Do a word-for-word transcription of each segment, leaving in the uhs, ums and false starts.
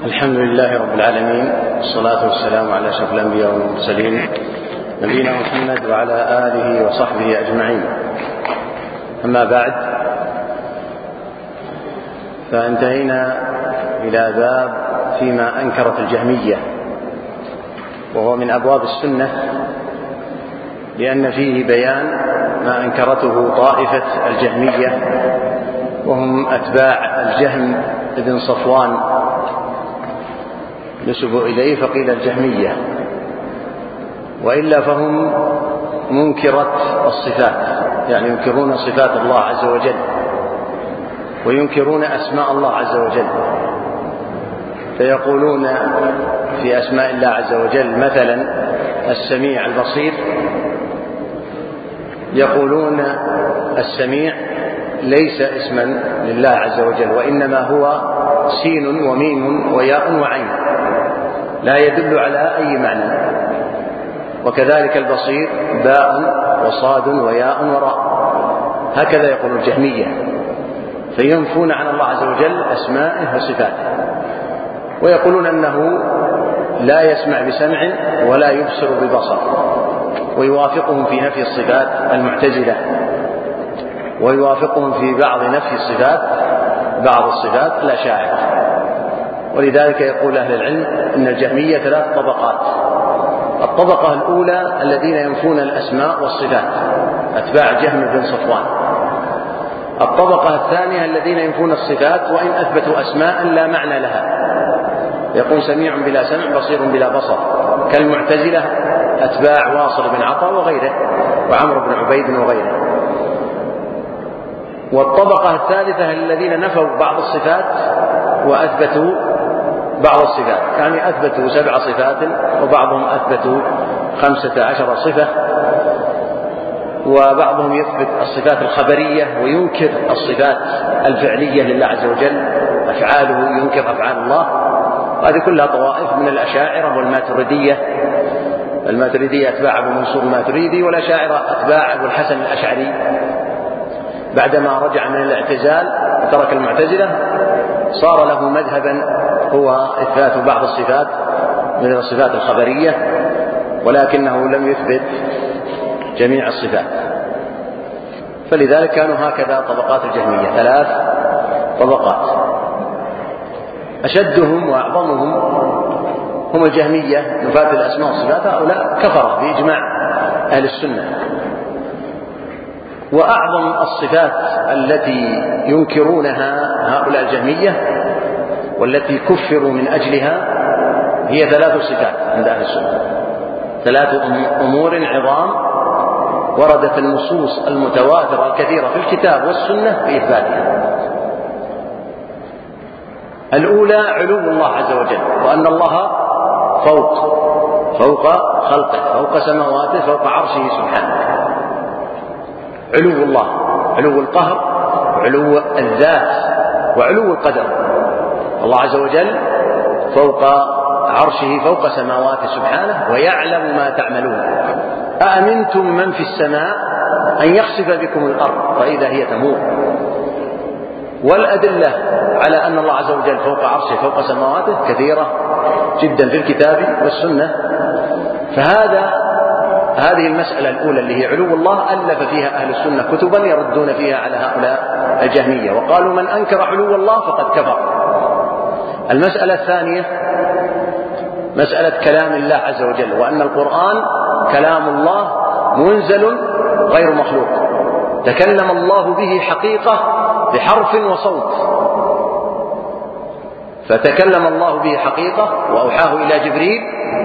الحمد لله رب العالمين، والصلاة والسلام على أشرف الأنبياء والمرسلين نبينا محمد وعلى آله وصحبه أجمعين. أما بعد، فانتهينا إلى باب فيما أنكرت الجهمية، وهو من أبواب السنة، لأن فيه بيان ما أنكرته طائفة الجهمية، وهم أتباع الجهم بن صفوان نسبوا إليه فقيل الجهمية، وإلا فهم منكرة الصفات، يعني ينكرون صفات الله عز وجل وينكرون أسماء الله عز وجل، فيقولون في أسماء الله عز وجل مثلا السميع البصير، يقولون السميع ليس اسما لله عز وجل، وإنما هو سين وميم وياء وعين، لا يدل على أي معنى. وكذلك البصير باء وصاد وياء وراء، هكذا يقول الجهمية، فينفون عن الله عز وجل أسماءه وصفاته، ويقولون أنه لا يسمع بسمع ولا يبصر ببصر، ويوافقهم في نفي الصفات المعتزلة، ويوافقهم في بعض نفي الصفات بعض الصفات الأشاعرة. ولذلك يقول أهل العلم إن الجهمية ثلاث طبقات. الطبقة الأولى الذين ينفون الأسماء والصفات، أتباع جهم بن صفوان. الطبقة الثانية الذين ينفون الصفات وإن أثبتوا أسماء لا معنى لها، يقول سميع بلا سمع بصير بلا بصر، كالمعتزلة أتباع واصل بن عطاء وغيره، وعمرو بن عبيد وغيره. والطبقة الثالثة الذين نفوا بعض الصفات وأثبتوا بعض الصفات، يعني أثبتوا سبع صفات وبعضهم أثبتوا خمسة عشر صفة، وبعضهم يثبت الصفات الخبرية وينكر الصفات الفعلية لله عز وجل، أفعاله ينكر أفعال الله. هذه كلها طوائف من الأشاعرة والماتريدية. الماتريدية أتباع أبو منصور الماتريدي، والأشاعرة أتباع أبو الحسن الأشعري بعدما رجع من الاعتزال وترك المعتزلة، صار له مذهبا هو إثبات بعض الصفات من الصفات الخبرية، ولكنه لم يثبت جميع الصفات. فلذلك كانوا هكذا طبقات الجهمية، ثلاث طبقات. أشدهم وأعظمهم هم الجهمية نفاة الأسماء والصفات، هؤلاء كفرة بإجماع أهل السنة. وأعظم الصفات التي ينكرونها هؤلاء الجهمية والتي كفروا من أجلها هي ثلاث صفات عند أهل السنة، ثلاث أمور عظام وردت النصوص المتواترة الكثيرة في الكتاب والسنة في إثباتها. الأولى علو الله عز وجل، وأن الله فوق فوق خلقه، فوق سماواته، فوق عرشه سبحانه. علو الله، علو القهر وعلو الذات وعلو القدر. الله عز وجل فوق عرشه فوق سماواته سبحانه، ويعلم ما تعملون. أأمنتم من في السماء أن يخسف بكم الأرض فإذا هي تمور. والأدلة على أن الله عز وجل فوق عرشه فوق سماواته كثيرة جدا في الكتاب والسنة. فهذا هذه المسألة الأولى اللي هي علو الله ألف فيها أهل السنة كتبا يردون فيها على هؤلاء الجهمية، وقالوا من أنكر علو الله فقد كفر. المسألة الثانية مسألة كلام الله عز وجل، وأن القرآن كلام الله منزل غير مخلوق، تكلم الله به حقيقة بحرف وصوت، فتكلم الله به حقيقة وأوحاه إلى جبريل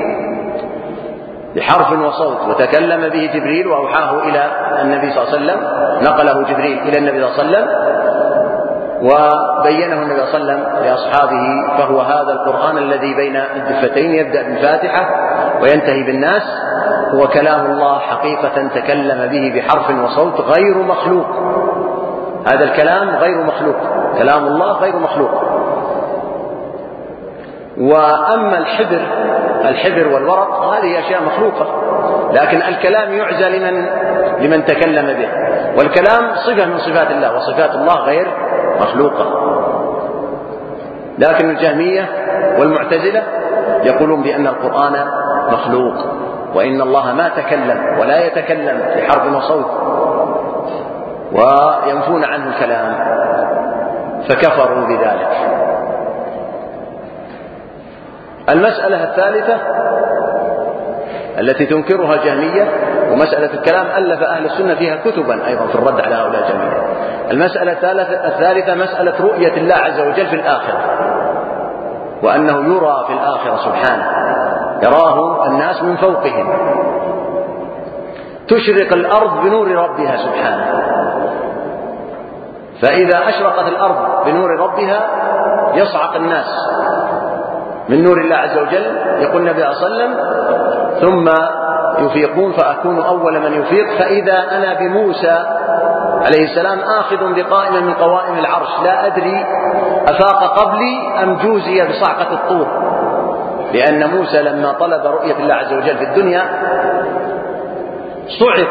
بحرف وصوت، وتكلم به جبريل وأوحاه إلى النبي صلى الله عليه وسلم، نقله جبريل إلى النبي صلى الله عليه وسلم وبينه النبي صلى الله عليه وسلم لأصحابه. فهو هذا القرآن الذي بين الدفتين يبدأ بالفاتحة وينتهي بالناس، هو كلام الله حقيقة تكلم به بحرف وصوت غير مخلوق. هذا الكلام غير مخلوق، كلام الله غير مخلوق. وأما الحبر الحبر والورق هذه أشياء مخلوقة، لكن الكلام يعزى لمن لمن تكلم به، والكلام صفة من صفات الله، وصفات الله غير مخلوقة. لكن الجهمية والمعتزلة يقولون بأن القرآن مخلوق، وإن الله ما تكلم ولا يتكلم بحرف وصوت، وينفون عنه الكلام، فكفروا بذلك. المسألة الثالثة التي تنكرها الجهمية، ومسألة الكلام ألف أهل السنة فيها كتبا أيضا في الرد على هؤلاء الجهمية. المسألة الثالثة مسألة رؤية الله عز وجل في الآخرة، وأنه يرى في الآخرة سبحانه، يراه الناس من فوقهم، تشرق الأرض بنور ربها سبحانه، فإذا أشرقت الأرض بنور ربها يصعق الناس من نور الله عز وجل. يقول النبي صلى الله عليه وسلم: ثم يفيقون فأكون أول من يفيق، فإذا أنا بموسى عليه السلام آخذ بقائمة من قوائم العرش، لا أدري أفاق قبلي أم جوزي بصعقة الطور، لأن موسى لما طلب رؤية الله عز وجل في الدنيا صعق،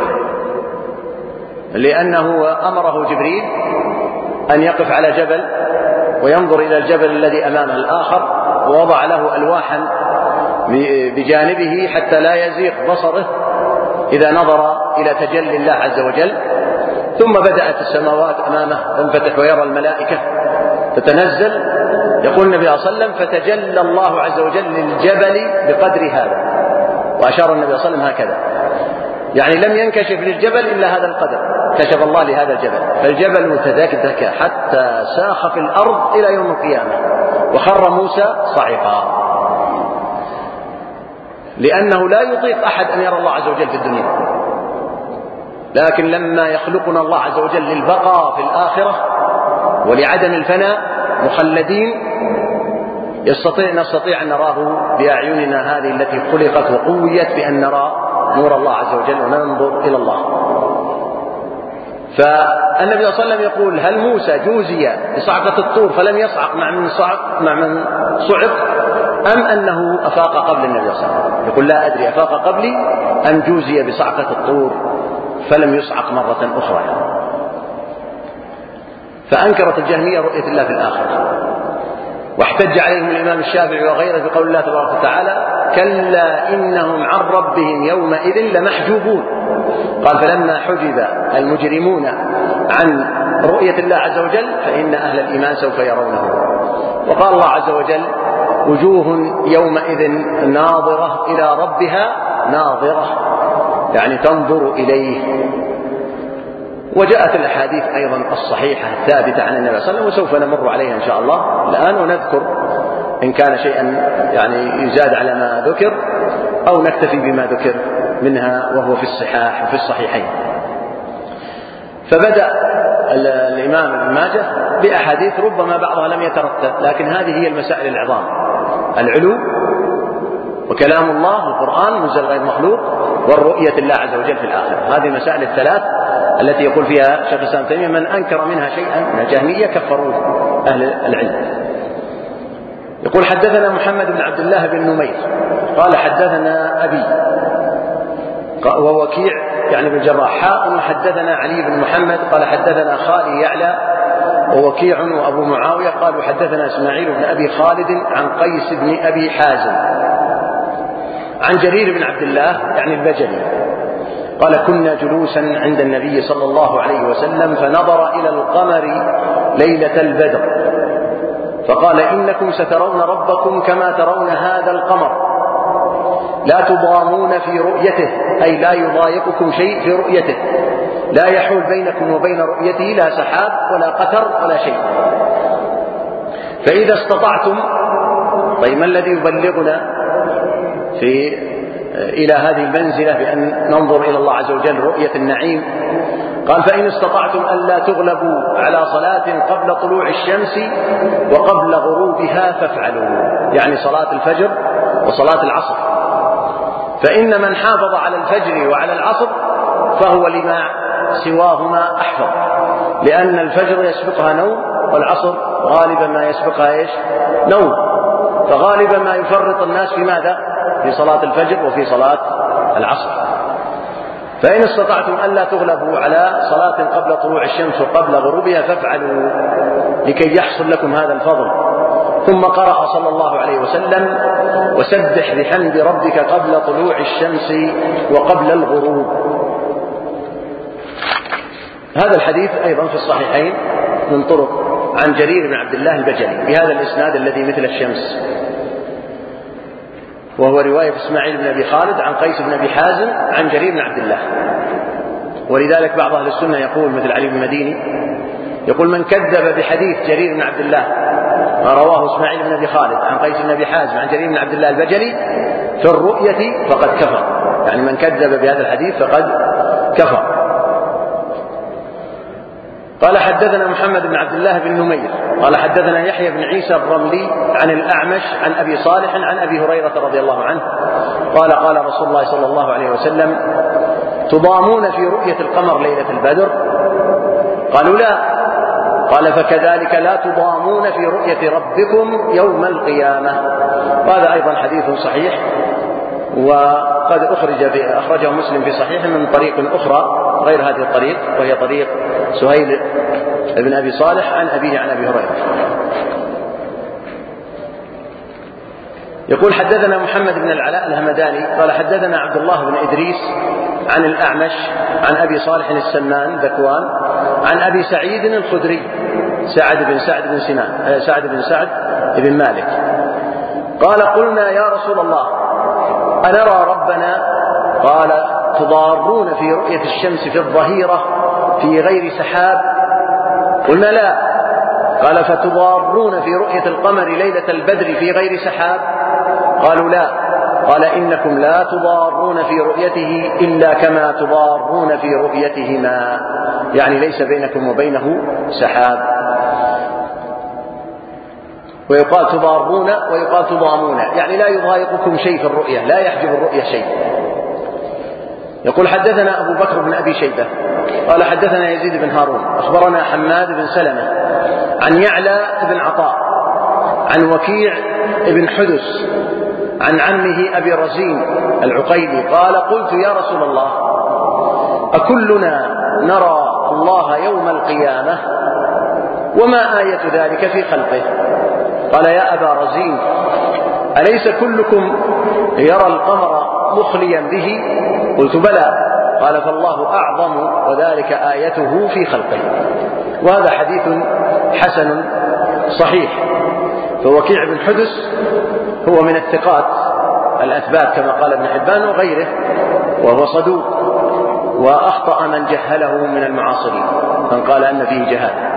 لأنه أمره جبريل أن يقف على جبل وينظر إلى الجبل الذي أمامه الآخر، ووضع له ألواحا بجانبه حتى لا يزيغ بصره إذا نظر إلى تجلي الله عز وجل. ثم بدأت السماوات أمامه تنفتح ويرى الملائكة تتنزل. يقول النبي صلى الله عليه وسلم: فتجلى الله عز وجل للجبل بقدر هذا، وأشار النبي صلى الله عليه وسلم هكذا، يعني لم ينكشف للجبل إلا هذا القدر، كشف الله لهذا الجبل، فالجبل تدكدك حتى ساخ في الأرض إلى يوم القيامة، وخر موسى صعقا، لأنه لا يطيق أحد أن يرى الله عز وجل في الدنيا. لكن لما يخلقنا الله عز وجل للبقاء في الآخرة ولعدم الفناء مخلدين، يستطيع نستطيع أن نراه بأعيننا هذه التي خلقت وقويت بأن نرى نور الله عز وجل وننظر إلى الله. فالنبي صلى الله عليه وسلم يقول: هل موسى جوزي بصعقة الطور فلم يصعق مع من صعق, مع من صعق أم أنه أفاق قبل النبي صلى الله عليه وسلم؟ يقول: لا أدري أفاق قبلي أم جوزي بصعقة الطور فلم يصعق مرة أخرى. فأنكرت الجهمية رؤية الله في الآخرة، واحتج عليهم الإمام الشافعي وغيره بقول الله تبارك وتعالى: كلا إنهم عن ربهم يومئذ لمحجوبون. قال: فلما حجب المجرمون عن رؤية الله عز وجل فإن أهل الإيمان سوف يرونه. وقال الله عز وجل: وجوه يومئذ ناظرة إلى ربها ناظرة، يعني تنظر إليه. وجاءت الأحاديث أيضا الصحيحة الثابتة عن النبي صلى الله عليه وسلم، وسوف نمر عليها إن شاء الله الآن، ونذكر إن كان شيئا يعني يزاد على ما ذكر، أو نكتفي بما ذكر منها وهو في الصحاح وفي الصحيحين. فبدأ الإمام ابن ماجه بأحاديث ربما بعضها لم يترتب، لكن هذه هي المسائل العظام: العلو، وكلام الله القرآن منزل غير مخلوق، والرؤية الله عز وجل في الآخرة. هذه المسائل الثلاث التي يقول فيها شيخ الإسلام ابن تيمية: من أنكر منها شيئا من الجهمية كفروه أهل العلم. يقول: حدثنا محمد بن عبد الله بن نمير قال: حدثنا أبي ووكيع يعني بن جراح حاء، حدثنا علي بن محمد قال: حدثنا خالي يعلى ووكيع وأبو معاوية قالوا: حدثنا إسماعيل بن أبي خالد عن قيس بن أبي حازم عن جرير بن عبد الله يعني البجلي قال: كنا جلوسا عند النبي صلى الله عليه وسلم فنظر إلى القمر ليلة البدر فقال: إنكم سترون ربكم كما ترون هذا القمر، لا تضامون في رؤيته، أي لا يضايقكم شيء في رؤيته، لا يحول بينكم وبين رؤيته لا سحاب ولا قتر ولا شيء، فإذا استطعتم. طيب ما الذي يبلغنا في إلى هذه المنزلة بأن ننظر إلى الله عز وجل رؤية النعيم؟ قال: فإن استطعتم ألا تغلبوا على صلاة قبل طلوع الشمس وقبل غروبها فافعلوا، يعني صلاة الفجر وصلاة العصر، فإن من حافظ على الفجر وعلى العصر فهو لما سواهما أحفظ، لأن الفجر يسبقها نوم والعصر غالبا ما يسبقها إيش؟ نوم، فغالبا ما يفرط الناس في ماذا؟ في صلاة الفجر وفي صلاة العصر. فإن استطعتم ألا تغلبوا على صلاة قبل طلوع الشمس وقبل غروبها فافعلوا لكي يحصل لكم هذا الفضل. ثم قرأ صلى الله عليه وسلم: وسبح بحمد ربك قبل طلوع الشمس وقبل الغروب. هذا الحديث أيضا في الصحيحين من طرق عن جرير بن عبد الله البجلي بهذا الإسناد الذي مثل الشمس، وهو رواية إسماعيل بن أبي خالد عن قيس بن أبي حازم عن جرير بن عبد الله. ولذلك بعض أهل السنة يقول مثل علي بن مديني يقول: من كذب بحديث جرير بن عبد الله ما رواه إسماعيل بن أبي خالد عن قيس بن أبي حازم عن جرير بن عبد الله البجلي في الرؤية فقد كفر، يعني من كذب بهذا الحديث فقد كفر. قال: حدثنا محمد بن عبد الله بن نمير قال: حدثنا يحيى بن عيسى الرملي عن الأعمش عن أبي صالح عن أبي هريرة رضي الله عنه قال: قال رسول الله صلى الله عليه وسلم: تضامون في رؤية القمر ليلة البدر؟ قالوا: لا. قال: فكذلك لا تضامون في رؤية ربكم يوم القيامة. وهذا أيضا حديث صحيح، وقد أخرج أخرجه مسلم في صحيح من طريق أخرى غير هذه الطريق، وهي طريق سهيل بن أبي صالح عن أبيه عن أبي هريرة. يقول: حدثنا محمد بن العلاء الهمداني قال: حدثنا عبد الله بن إدريس عن الأعمش عن أبي صالح السمان ذكوان عن أبي سعيد الخدري سعد بن سعد بن سنان سعد بن سعد بن مالك قال: قلنا يا رسول الله أنرى ربنا؟ قال: تضارون في رؤية الشمس في الظهيرة في غير سحاب؟ قلنا: لا. قال: فتضارون في رؤية القمر ليلة البدر في غير سحاب؟ قالوا: لا. قال: إنكم لا تضارون في رؤيته إلا كما تضارون في رؤيتهما، يعني ليس بينكم وبينه سحاب. ويقال تضارون ويقال تضامون، يعني لا يضايقكم شيء في الرؤية، لا يحجب الرؤية شيء. يقول: حدثنا أبو بكر بن أبي شيبة قال: حدثنا يزيد بن هارون أخبرنا حماد بن سلمة عن يعلى بن عطاء عن وكيع بن حدث عن عمه أبي رزين العقيلي قال: قلت يا رسول الله أكلنا نرى الله يوم القيامة؟ وما آية ذلك في خلقه؟ قال: يا أبا رزين أليس كلكم يرى القمر مخليا به؟ قلت: بلى. قال: فالله أعظم وذلك آيته في خلقه. وهذا حديث حسن صحيح. فوكيع بن حدث هو من الثقات الأثبات كما قال ابن حبان وغيره، وهو صدوق، وأخطأ من جهله من المعاصرين من قال أن فيه جهالة.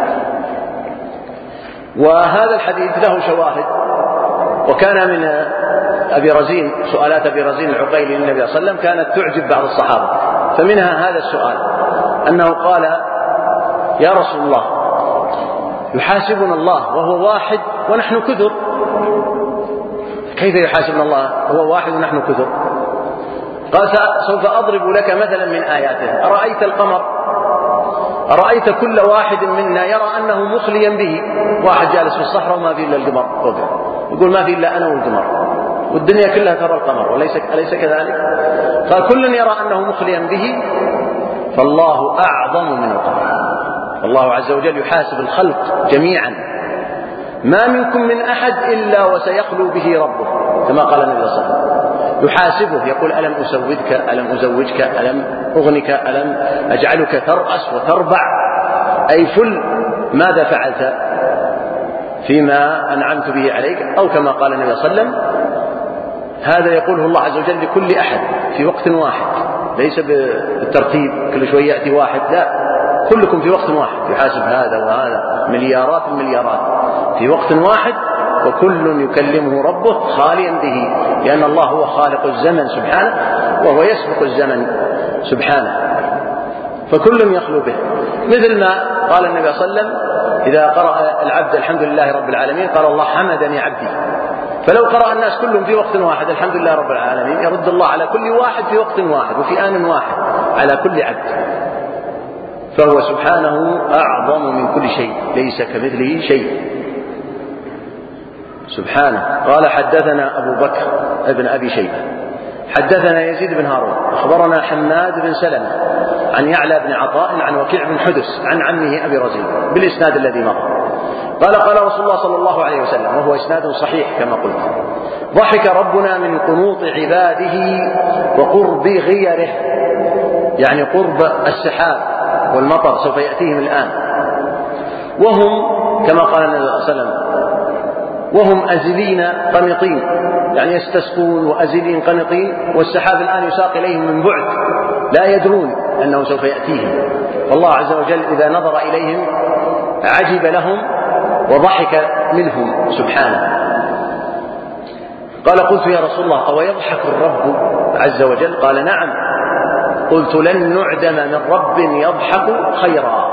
وهذا الحديث له شواهد، وكان من أبي رزين سؤالات أبي رزين العقيلي للنبي صلى الله عليه وسلم كانت تعجب بعض الصحابة، فمنها هذا السؤال أنه قال: يا رسول الله يحاسبنا الله وهو واحد ونحن كثر، كيف يحاسبنا الله وهو واحد ونحن كثر؟ قال: سوف أضرب لك مثلا من آياته. أرأيت القمر؟ أرأيت كل واحد منا يرى أنه مخليا به، واحد جالس في الصحراء وما فيه إلا القمر فوقه، يقول ما فيه إلا أنا والقمر، والدنيا كلها ترى القمر، وليس أليس كذلك؟ قال: كل يرى أنه مخليا به، فالله أعظم من القمر. الله عز وجل يحاسب الخلق جميعا، ما منكم من أحد إلا وسيخلو به ربه، كما قال النبي صلى الله عليه وسلم. يحاسبه يقول: ألم أسودك ألم أزوجك ألم أغنك ألم أجعلك ترأس وتربع، أي فل ماذا فعلت فيما أنعمت به عليك، أو كما قال النبي صلى الله عليه وسلم. هذا يقوله الله عز وجل لكل أحد في وقت واحد، ليس بالترتيب كل شوية يأتي واحد، لا، كلكم في وقت واحد يحاسب هذا وهذا، مليارات المليارات في وقت واحد، وكل يكلمه ربه خاليا به، لأن الله هو خالق الزمن سبحانه، وهو يسبق الزمن سبحانه، فكل يخلو به. مثل ما قال النبي صلى الله عليه وسلم: إذا قرأ العبد الحمد لله رب العالمين قال الله حمدني عبدي. فلو قرأ الناس كلهم في وقت واحد الحمد لله رب العالمين، يرد الله على كل واحد في وقت واحد وفي آن واحد على كل عبد، فهو سبحانه أعظم من كل شيء، ليس كمثله شيء سبحانه. قال: حدثنا أبو بكر ابن أبي شيبة حدثنا يزيد بن هارون أخبرنا حماد بن سلمة عن يعلى بن عطاء عن وكيع بن حدث عن عمه أبي رزين بالإسناد الذي مر. قال قال رسول الله صلى الله عليه وسلم وهو إسناد صحيح كما قلت: ضحك ربنا من قنوط عباده وقرب غيره، يعني قرب السحاب والمطر سوف يأتيهم الآن، وهم كما قال النبي صلى الله عليه وسلم وهم أزلين قنطين، يعني يستسقون وأزلين قنطين، والسحاب الآن يساق إليهم من بعد لا يدرون أنه سوف يأتيهم، فالله عز وجل إذا نظر إليهم عجب لهم وضحك منهم سبحانه. قال: قلت يا رسول الله أو يضحك الرب عز وجل؟ قال: نعم. قلت: لن نعدم من رب يضحك خيرا.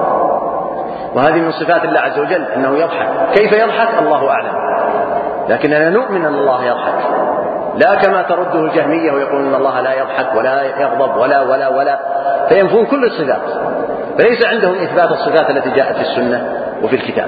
وهذه من صفات الله عز وجل أنه يضحك. كيف يضحك الله أعلم، لكننا نؤمن أن الله يضحك، لا كما ترده الجهمية ويقولون أن الله لا يضحك ولا يغضب ولا ولا ولا فينفون كل الصفات، فليس عندهم إثبات الصفات التي جاءت في السنة وفي الكتاب.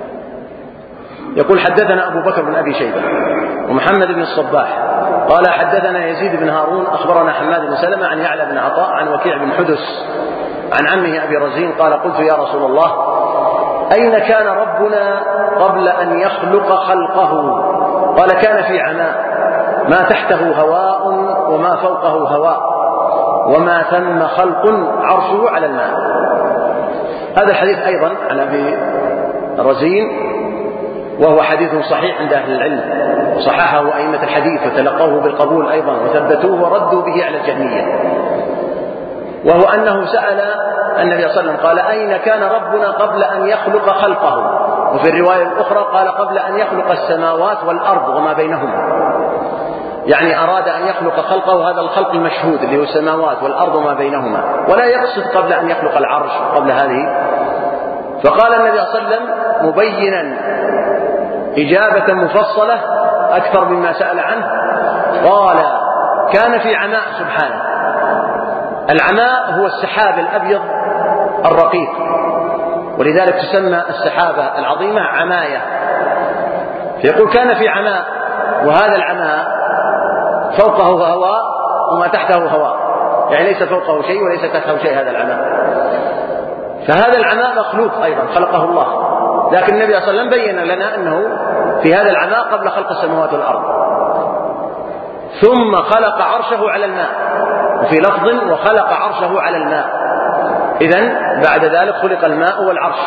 يقول: حدثنا أبو بكر بن أبي شيبة ومحمد بن الصباح قال حدثنا يزيد بن هارون أخبرنا حماد بن سلمة عن يعلى بن عطاء عن وكيع بن حدس عن عمه أبي رزين قال: قلت يا رسول الله أين كان ربنا قبل أن يخلق خلقه؟ قال: كان في عماء، ما تحته هواء وما فوقه هواء، وما ثم خلق عرشه على الماء. هذا الحديث أيضا عن أبي رزين، وهو حديث صحيح عند أهل العلم، وصححه أئمة الحديث وتلقوه بالقبول أيضا وثبتوه وردوا به على الجهمية، وهو أنه سأل النبي صلى الله عليه وسلم قال: أين كان ربنا قبل أن يخلق خلقه؟ وفي الرواية الأخرى قال: قبل أن يخلق السماوات والأرض وما بينهما، يعني أراد أن يخلق خلقه، هذا الخلق المشهود اللي هو السماوات والأرض وما بينهما، ولا يقصد قبل أن يخلق العرش قبل هذه. فقال النبي صلى الله عليه وسلم مبينا إجابة مفصلة أكثر مما سأل عنه، قال: كان في عماء. سبحانه، العماء هو السحاب الأبيض الرقيق، ولذلك تسمى السحابة العظيمة عماية. فيقول كان في عماء، وهذا العماء فوقه هواء وما تحته هواء، يعني ليس فوقه شيء وليس تحته شيء هذا العماء. فهذا العماء مخلوق أيضا خلقه الله، لكن النبي صلى الله عليه وسلم بين لنا أنه في هذا العماء قبل خلق السماوات والأرض، ثم خلق عرشه على الماء، وفي لفظ وخلق عرشه على الماء، إذن بعد ذلك خلق الماء والعرش،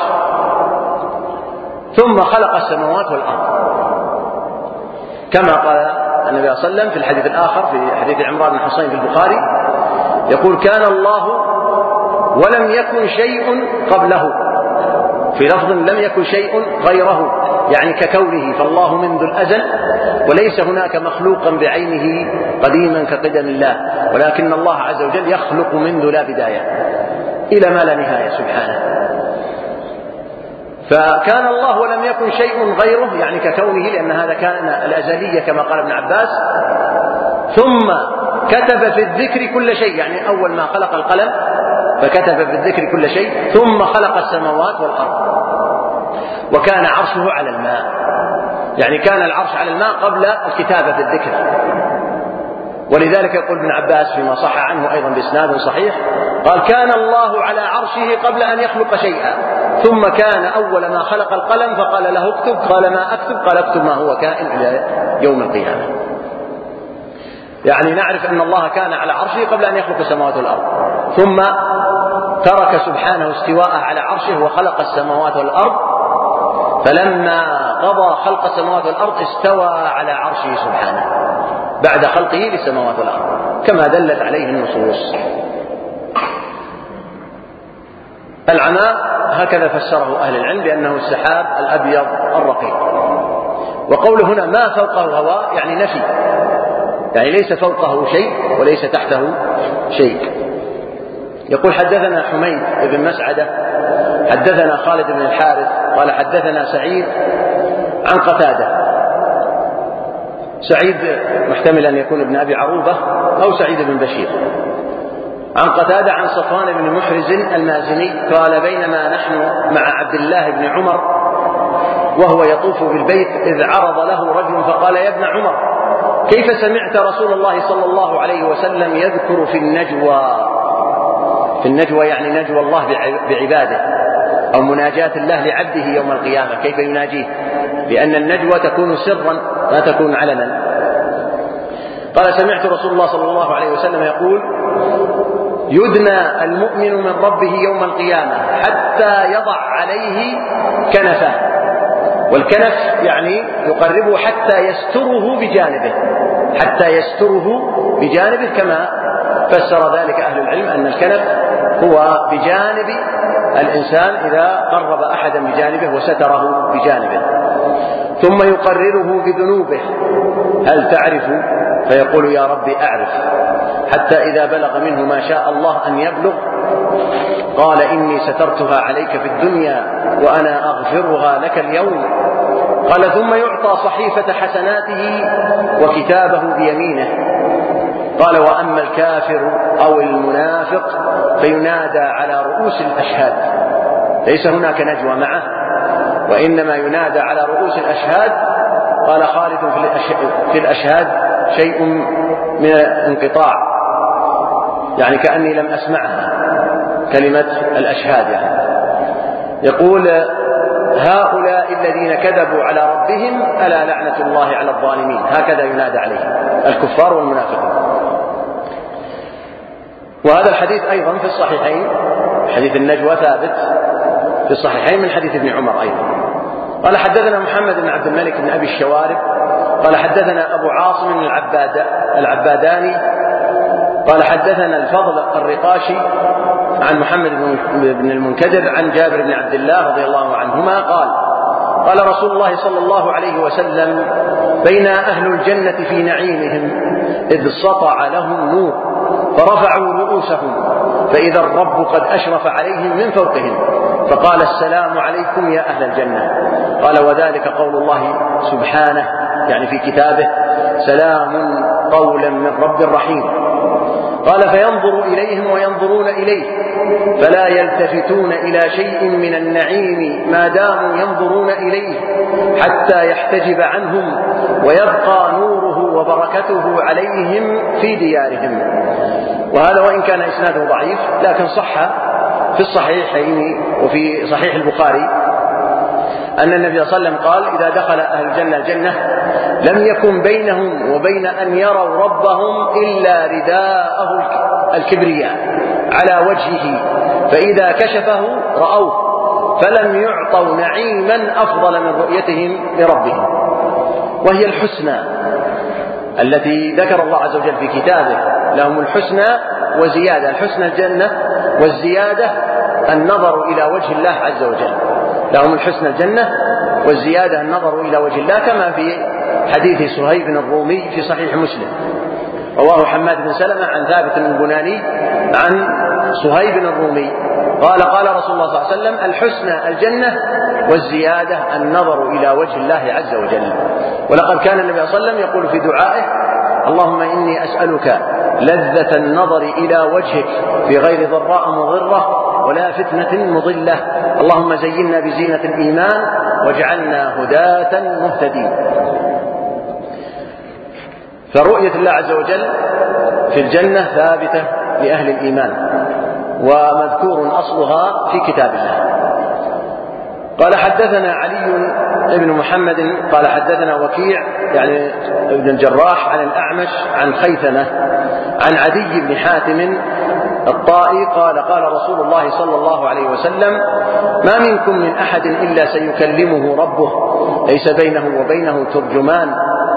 ثم خلق السماوات والأرض، كما قال النبي صلى الله عليه وسلم في الحديث الآخر في حديث عمران بن حصين في البخاري، يقول: كان الله ولم يكن شيء قبله، في لفظ لم يكن شيء غيره، يعني ككونه، فالله منذ الأزل وليس هناك مخلوقا بعينه قديما كقدم الله، ولكن الله عز وجل يخلق منذ لا بداية إلى ما لا نهاية سبحانه. فكان الله ولم يكن شيء غيره، يعني ككونه، لأن هذا كان الأزلية كما قال ابن عباس. ثم كتب في الذكر كل شيء، يعني أول ما خلق القلم فكتب في الذكر كل شيء، ثم خلق السماوات والأرض، وكان عرشه على الماء، يعني كان العرش على الماء قبل الكتابة في الذكر. ولذلك يقول ابن عباس فيما صح عنه أيضا بإسناد صحيح، قال: كان الله على عرشه قبل أن يخلق شيئا، ثم كان أول ما خلق القلم فقال له اكتب، قال: ما أكتب؟ قال: اكتب ما هو كائن إلى يوم القيامة. يعني نعرف أن الله كان على عرشه قبل أن يخلق السماوات والأرض، ثم ترك سبحانه استواءه على عرشه وخلق السماوات والأرض، فلما قضى خلق السماوات والأرض استوى على عرشه سبحانه بعد خلقه للسماوات والأرض، كما دلت عليه النصوص. العماء هكذا فسره أهل العلم بأنه السحاب الأبيض الرقيق. وقوله هنا ما فوقه هواء يعني نفي، يعني ليس فوقه شيء وليس تحته شيء. يقول: حدثنا حميد بن مسعدة حدثنا خالد بن الحارث قال حدثنا سعيد عن قتادة. سعيد محتمل أن يكون ابن أبي عروبة أو سعيد بن بشير. عن قتادة عن صفوان بن محرز المازني قال: بينما نحن مع عبد الله بن عمر وهو يطوف بالبيت إذ عرض له رجل فقال: يا ابن عمر، كيف سمعت رسول الله صلى الله عليه وسلم يذكر في النجوى؟ في النجوى يعني نجوى الله بعباده، أو مناجاة الله لعبده يوم القيامة كيف يناجيه، لأن النجوى تكون سرا لا تكون علنا. قال سمعت رسول الله صلى الله عليه وسلم يقول يدنى المؤمن من ربه يوم القيامة حتى يضع عليه كنفه، والكنف يعني يقربه حتى يستره بجانبه، حتى يستره بجانبه، كما فسر ذلك أهل العلم أن الكنف هو بجانب الإنسان إذا قرب أحدا بجانبه وستره بجانبه. ثم يقرره بذنوبه، هل تعرف؟ فيقول يا رب أعرف، حتى إذا بلغ منه ما شاء الله أن يبلغ قال إني سترتها عليك في الدنيا وأنا أغفرها لك اليوم. قال ثم يعطى صحيفة حسناته وكتابه بيمينه. قال وأما الكافر أو المنافق فينادى على رؤوس الأشهاد، ليس هناك نجوى معه وإنما ينادى على رؤوس الأشهاد. قال خالد في الأشهاد شيء من الانقطاع، يعني كأني لم أسمعها كلمة الأشهاد، يعني يقول هؤلاء الذين كذبوا على ربهم ألا لعنة الله على الظالمين، هكذا ينادى عليهم الكفار والمنافقون. وهذا الحديث أيضا في الصحيحين، حديث النجوى ثابت في الصحيحين من حديث ابن عمر أيضا. قال حدثنا محمد بن عبد الملك بن أبي الشوارب قال حدثنا أبو عاصم العباد العباداني قال حدثنا الفضل الرقاشي عن محمد بن المنكدر عن جابر بن عبد الله رضي الله عنهما قال قال رسول الله صلى الله عليه وسلم بين أهل الجنة في نعيمهم إذ سطع لهم نور فرفعوا رؤوسهم فإذا الرب قد أشرف عليهم من فوقهم فقال السلام عليكم يا أهل الجنة. قال وذلك قول الله سبحانه، يعني في كتابه سلام قولا من رب رحيم. قال فينظر إليهم وينظرون إليه فلا يلتفتون إلى شيء من النعيم ما داموا ينظرون إليه حتى يحتجب عنهم ويبقى نوره وبركته عليهم في ديارهم. وهذا وإن كان إسناده ضعيف لكن صح في الصحيحين وفي صحيح البخاري أن النبي صلى الله عليه وسلم قال إذا دخل أهل الجنة الجنة لم يكن بينهم وبين أن يروا ربهم إلا رداءه الكبرياء على وجهه فإذا كشفه رأوه فلم يعطوا نعيما أفضل من رؤيتهم لربهم. وهي الحسنى التي ذكر الله عز وجل في كتابه لهم الحسنى وزيادة، الحسنى الجنة والزيادة النظر إلى وجه الله عز وجل، لهم الحسنى الجنة والزيادة النظر إلى وجه الله، كما في حديث صهيب الرومي في صحيح مسلم رواه حماد بن سلمة عن ثابت البناني عن صهيب الرومي قال قال رسول الله صلى الله عليه وسلم الحسنى الجنة والزيادة النظر إلى وجه الله عز وجل. ولقد كان النبي صلى الله عليه وسلم يقول في دعائه اللهم إني أسألك لذة النظر إلى وجهك في غير ضراء مضرة ولا فتنة مضلة، اللهم زينا بزينة الإيمان واجعلنا هداة مهتدين. فرؤية الله عز وجل في الجنة ثابتة لأهل الإيمان ومذكور أصلها في كتاب الله. قال حدثنا علي بن محمد قال حدثنا وكيع يعني ابن الجراح عن الأعمش عن خيثمة عن عدي بن حاتم الطائي قال قال رسول الله صلى الله عليه وسلم ما منكم من أحد إلا سيكلمه ربه ليس بينه وبينه ترجمان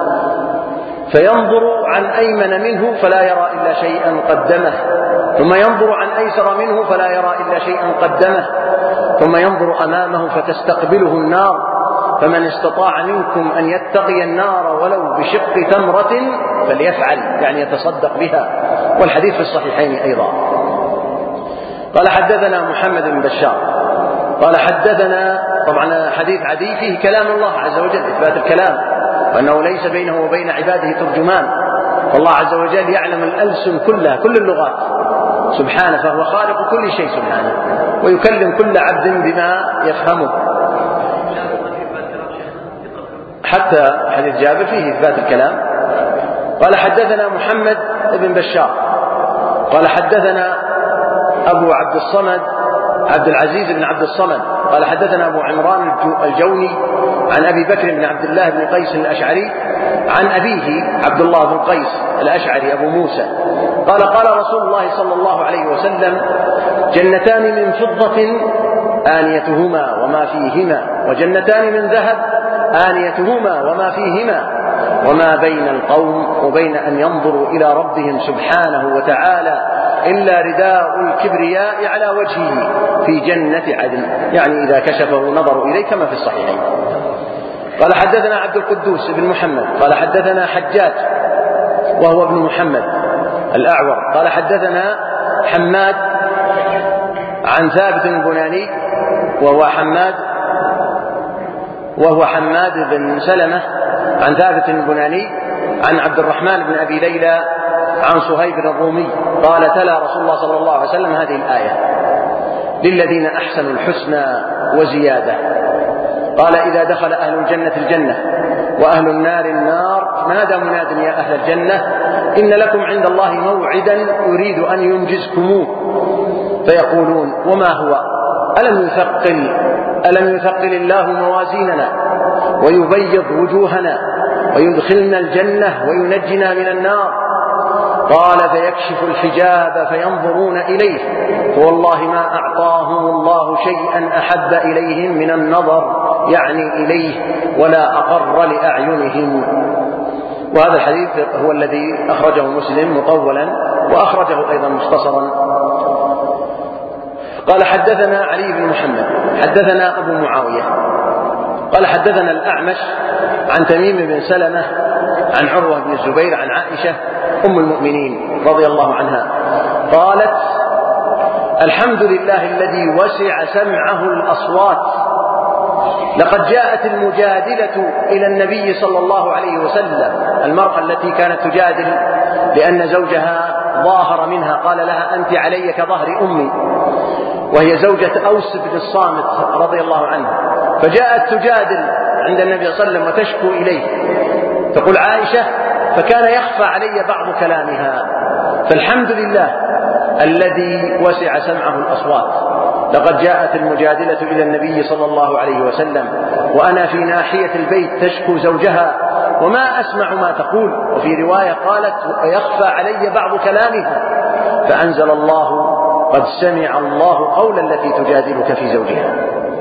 فينظر عن أيمن منه فلا يرى إلا شيئا قدمه ثم ينظر عن أيسر منه فلا يرى إلا شيئا قدمه ثم ينظر أمامه فتستقبله النار فمن استطاع منكم أن يتقي النار ولو بشق تمرة فليفعل، يعني يتصدق بها. والحديث في الصحيحين أيضا. قال حدثنا محمد بن بشار قال حدثنا، طبعا حديث عدي فيه كلام الله عز وجل إثبات الكلام وأنه ليس بينه وبين عباده ترجمان، والله عز وجل يعلم الألسن كلها كل اللغات سبحانه، فهو خالق كل شيء سبحانه ويكلم كل عبد بما يفهمه. حتى حديث جابر فيه إثبات الكلام. قال حدثنا محمد بن بشار قال حدثنا أبو عبد الصمد عبد العزيز بن عبد الصمد قال حدثنا أبو عمران الجوني عن أبي بكر بن عبد الله بن قيس الأشعري عن أبيه عبد الله بن قيس الأشعري أبو موسى قال قال رسول الله صلى الله عليه وسلم: جنتان من فضة آنيتهما وما فيهما، وجنتان من ذهب آنيتهما وما فيهما، وما بين القوم وبين أن ينظروا إلى ربهم سبحانه وتعالى إلا رداء الكبرياء على وجهه في جنة عدن، يعني إذا كشفه نظروا إليه كما في الصحيحين. قال حدثنا عبد القدوس بن محمد قال حدثنا حجاج وهو ابن محمد الأعور قال حدثنا حماد عن ثابت البناني وهو حماد وهو حماد بن سلمة عن ثابت البناني عن عبد الرحمن بن أبي ليلى عن صهيب الرومي قال: تلا رسول الله صلى الله عليه وسلم هذه الآية: للذين أحسنوا الحسنى وزيادة. قال: إذا دخل أهل الجنة الجنة وأهل النار النار نادى مناد: يا أهل الجنة إن لكم عند الله موعدا يريد أن ينجزكموه. فيقولون: وما هو؟ ألم يثقل ألم يثقل الله موازيننا ويبيض وجوهنا ويدخلنا الجنة وينجنا من النار؟ قال: فيكشف الحجاب فينظرون إليه فوالله ما أعطاهم الله شيئا أحب إليهم من النظر، يعني إليه، ولا أقر لأعينهم. وهذا الحديث هو الذي أخرجه مسلم مطولا وأخرجه أيضا مختصرا. قال حدثنا علي بن محمد حدثنا أبو معاوية قال حدثنا الأعمش عن تميم بن سلمة عن عروة بن الزبير عن عائشة أم المؤمنين رضي الله عنها قالت: الحمد لله الذي وسع سمعه الأصوات، لقد جاءت المجادلة إلى النبي صلى الله عليه وسلم، المرأة التي كانت تجادل لأن زوجها ظاهر منها، قال لها: أنت علي كظهر أمي، وهي زوجة أوس بن الصامت رضي الله عنه. فجاءت تجادل عند النبي صلى الله عليه وسلم وتشكو إليه، تقول عائشة: فكان يخفى علي بعض كلامها، فالحمد لله الذي وسع سمعه الأصوات، لقد جاءت المجادلة إلى النبي صلى الله عليه وسلم وأنا في ناحية البيت تشكو زوجها وما أسمع ما تقول. وفي رواية قالت: ويخفى علي بعض كلامها، فأنزل الله: قد سمع الله قول التي تجادلك في زوجها.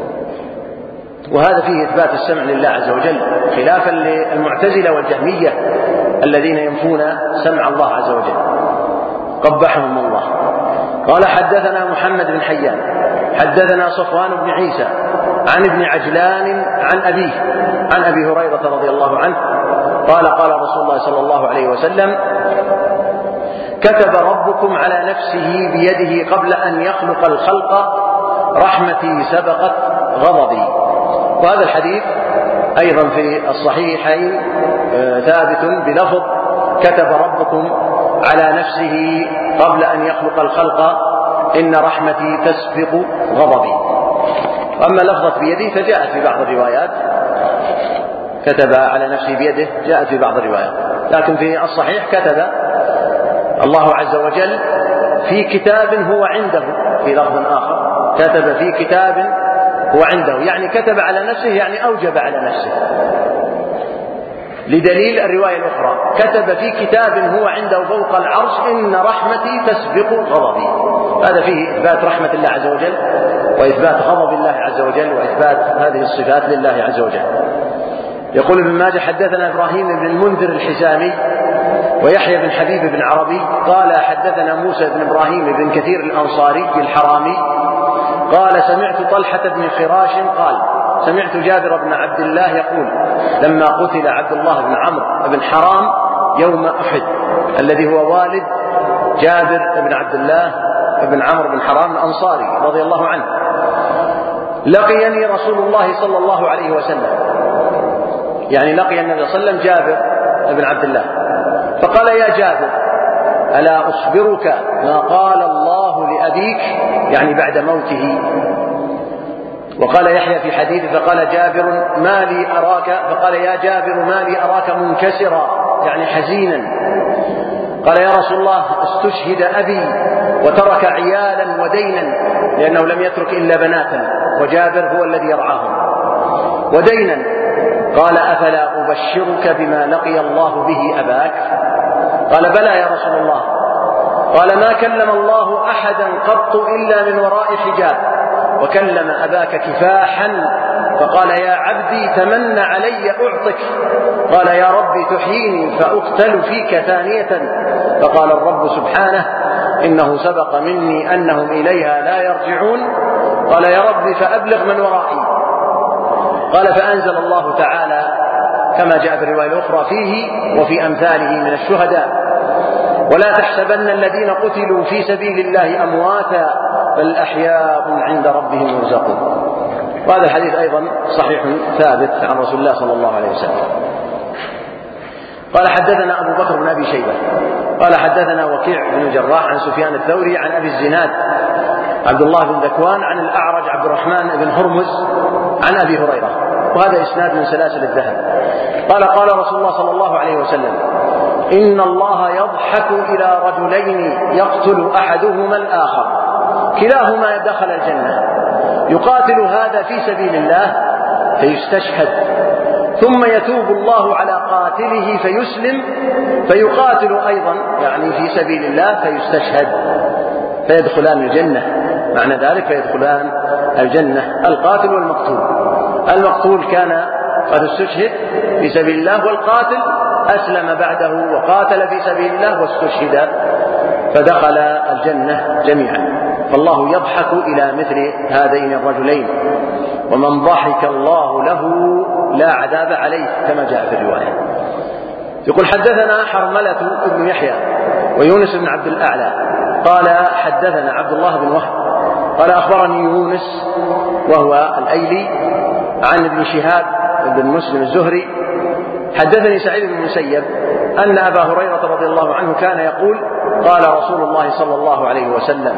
وهذا فيه إثبات السمع لله عز وجل، خلافا للمعتزلة والجهمية الذين ينفون سمع الله عز وجل، قبحهم الله. قال حدثنا محمد بن حيان حدثنا صفوان بن عيسى عن ابن عجلان عن أبيه عن أبي هريرة رضي الله عنه قال: قال رسول الله صلى الله عليه وسلم: كتب ربكم على نفسه بيده قبل أن يخلق الخلق: رحمتي سبقت غضبي. وهذا الحديث أيضا في الصحيحين ثابت بلفظ: كتب ربكم على نفسه قبل أن يخلق الخلق إن رحمتي تسبق غضبي. وأما لفظة بيدي فجاءت في بعض الروايات، كتب على نفسه بيده جاءت في بعض الروايات، لكن في الصحيح كتب الله عز وجل في كتاب هو عنده، في لفظ آخر كتب في كتاب هو عنده، يعني كتب على نفسه يعني أوجب على نفسه، لدليل الرواية الأخرى: كتب في كتاب هو عنده فوق العرش إن رحمتي تسبق غضبي. هذا فيه إثبات رحمة الله عز وجل وإثبات غضب الله عز وجل وإثبات هذه الصفات لله عز وجل. يقول ابن ماجه: حدثنا إبراهيم بن المنذر الحزامي ويحيى بن حبيب بن عربي قال حدثنا موسى بن إبراهيم بن كثير الأنصاري الحرامي قال: سمعت طلحة بن خراش قال: سمعت جابر بن عبد الله يقول: لما قتل عبد الله بن عمرو بن حرام يوم أحد، الذي هو والد جابر بن عبد الله بن عمرو بن حرام الأنصاري رضي الله عنه، لقيني رسول الله صلى الله عليه وسلم، يعني لقي النبي صلى الله عليه وسلم جابر بن عبد الله، فقال: يا جابر ألا أخبرك ما قال الله لأبيك، يعني بعد موته. وقال يحيى في حديثه: فقال جابر: ما لي أراك، فقال: يا جابر ما لي أراك منكسرا، يعني حزينا، قال يا رسول الله استشهد أبي وترك عيالا ودينا، لأنه لم يترك إلا بناتا وجابر هو الذي يرعاهم ودينا. قال أفلا أبشرك بما لقي الله به أباك؟ قال بلى يا رسول الله. قال ما كلم الله أحدا قط إلا من وراء حجاب، وكلم أباك كفاحا فقال يا عبدي تمن علي أعطك. قال يا ربي تحييني فأقتل فيك ثانية. فقال الرب سبحانه إنه سبق مني أنهم إليها لا يرجعون. قال يا ربي فأبلغ من ورائي. قال فأنزل الله تعالى كما جاء في الرواية الأخرى فيه وفي أمثاله من الشهداء ولا تحسبن الذين قتلوا في سبيل الله أمواتا بل أحياء عند ربهم يرزقون. وهذا الحديث أيضا صحيح ثابت عن رسول الله صلى الله عليه وسلم. قال حدثنا أبو بكر بن أبي شيبة قال حدثنا وكيع بن الجراح عن سفيان الثوري عن أبي الزناد عبد الله بن ذكوان عن الأعرج عبد الرحمن بن هرمز عن أبي هريرة، وهذا إسناد من سلاسل الذهب. قال قال رسول الله صلى الله عليه وسلم إن الله يضحك إلى رجلين يقتل أحدهما الآخر كلاهما دخل الجنة، يقاتل هذا في سبيل الله فيستشهد، ثم يتوب الله على قاتله فيسلم فيقاتل أيضا يعني في سبيل الله فيستشهد فيدخلان الجنة. معنى ذلك فيدخلان الجنة القاتل والمقتول. المقتول كان قد استشهد في سبيل الله، والقاتل أسلم بعده وقاتل في سبيل الله واستشهد فدخل الجنة جميعا. فالله يضحك إلى مثل هذين الرجلين، ومن ضحك الله له لا عذاب عليه كما جاء في الرواية. يقول حدثنا حرملة بن يحيى ويونس بن عبد الأعلى قال حدثنا عبد الله بن وهب قال أخبرني يونس وهو الأيلي عن ابن شهاب بن مسلم الزهري حدثني سعيد بن المسيب أن أبا هريرة رضي الله عنه كان يقول قال رسول الله صلى الله عليه وسلم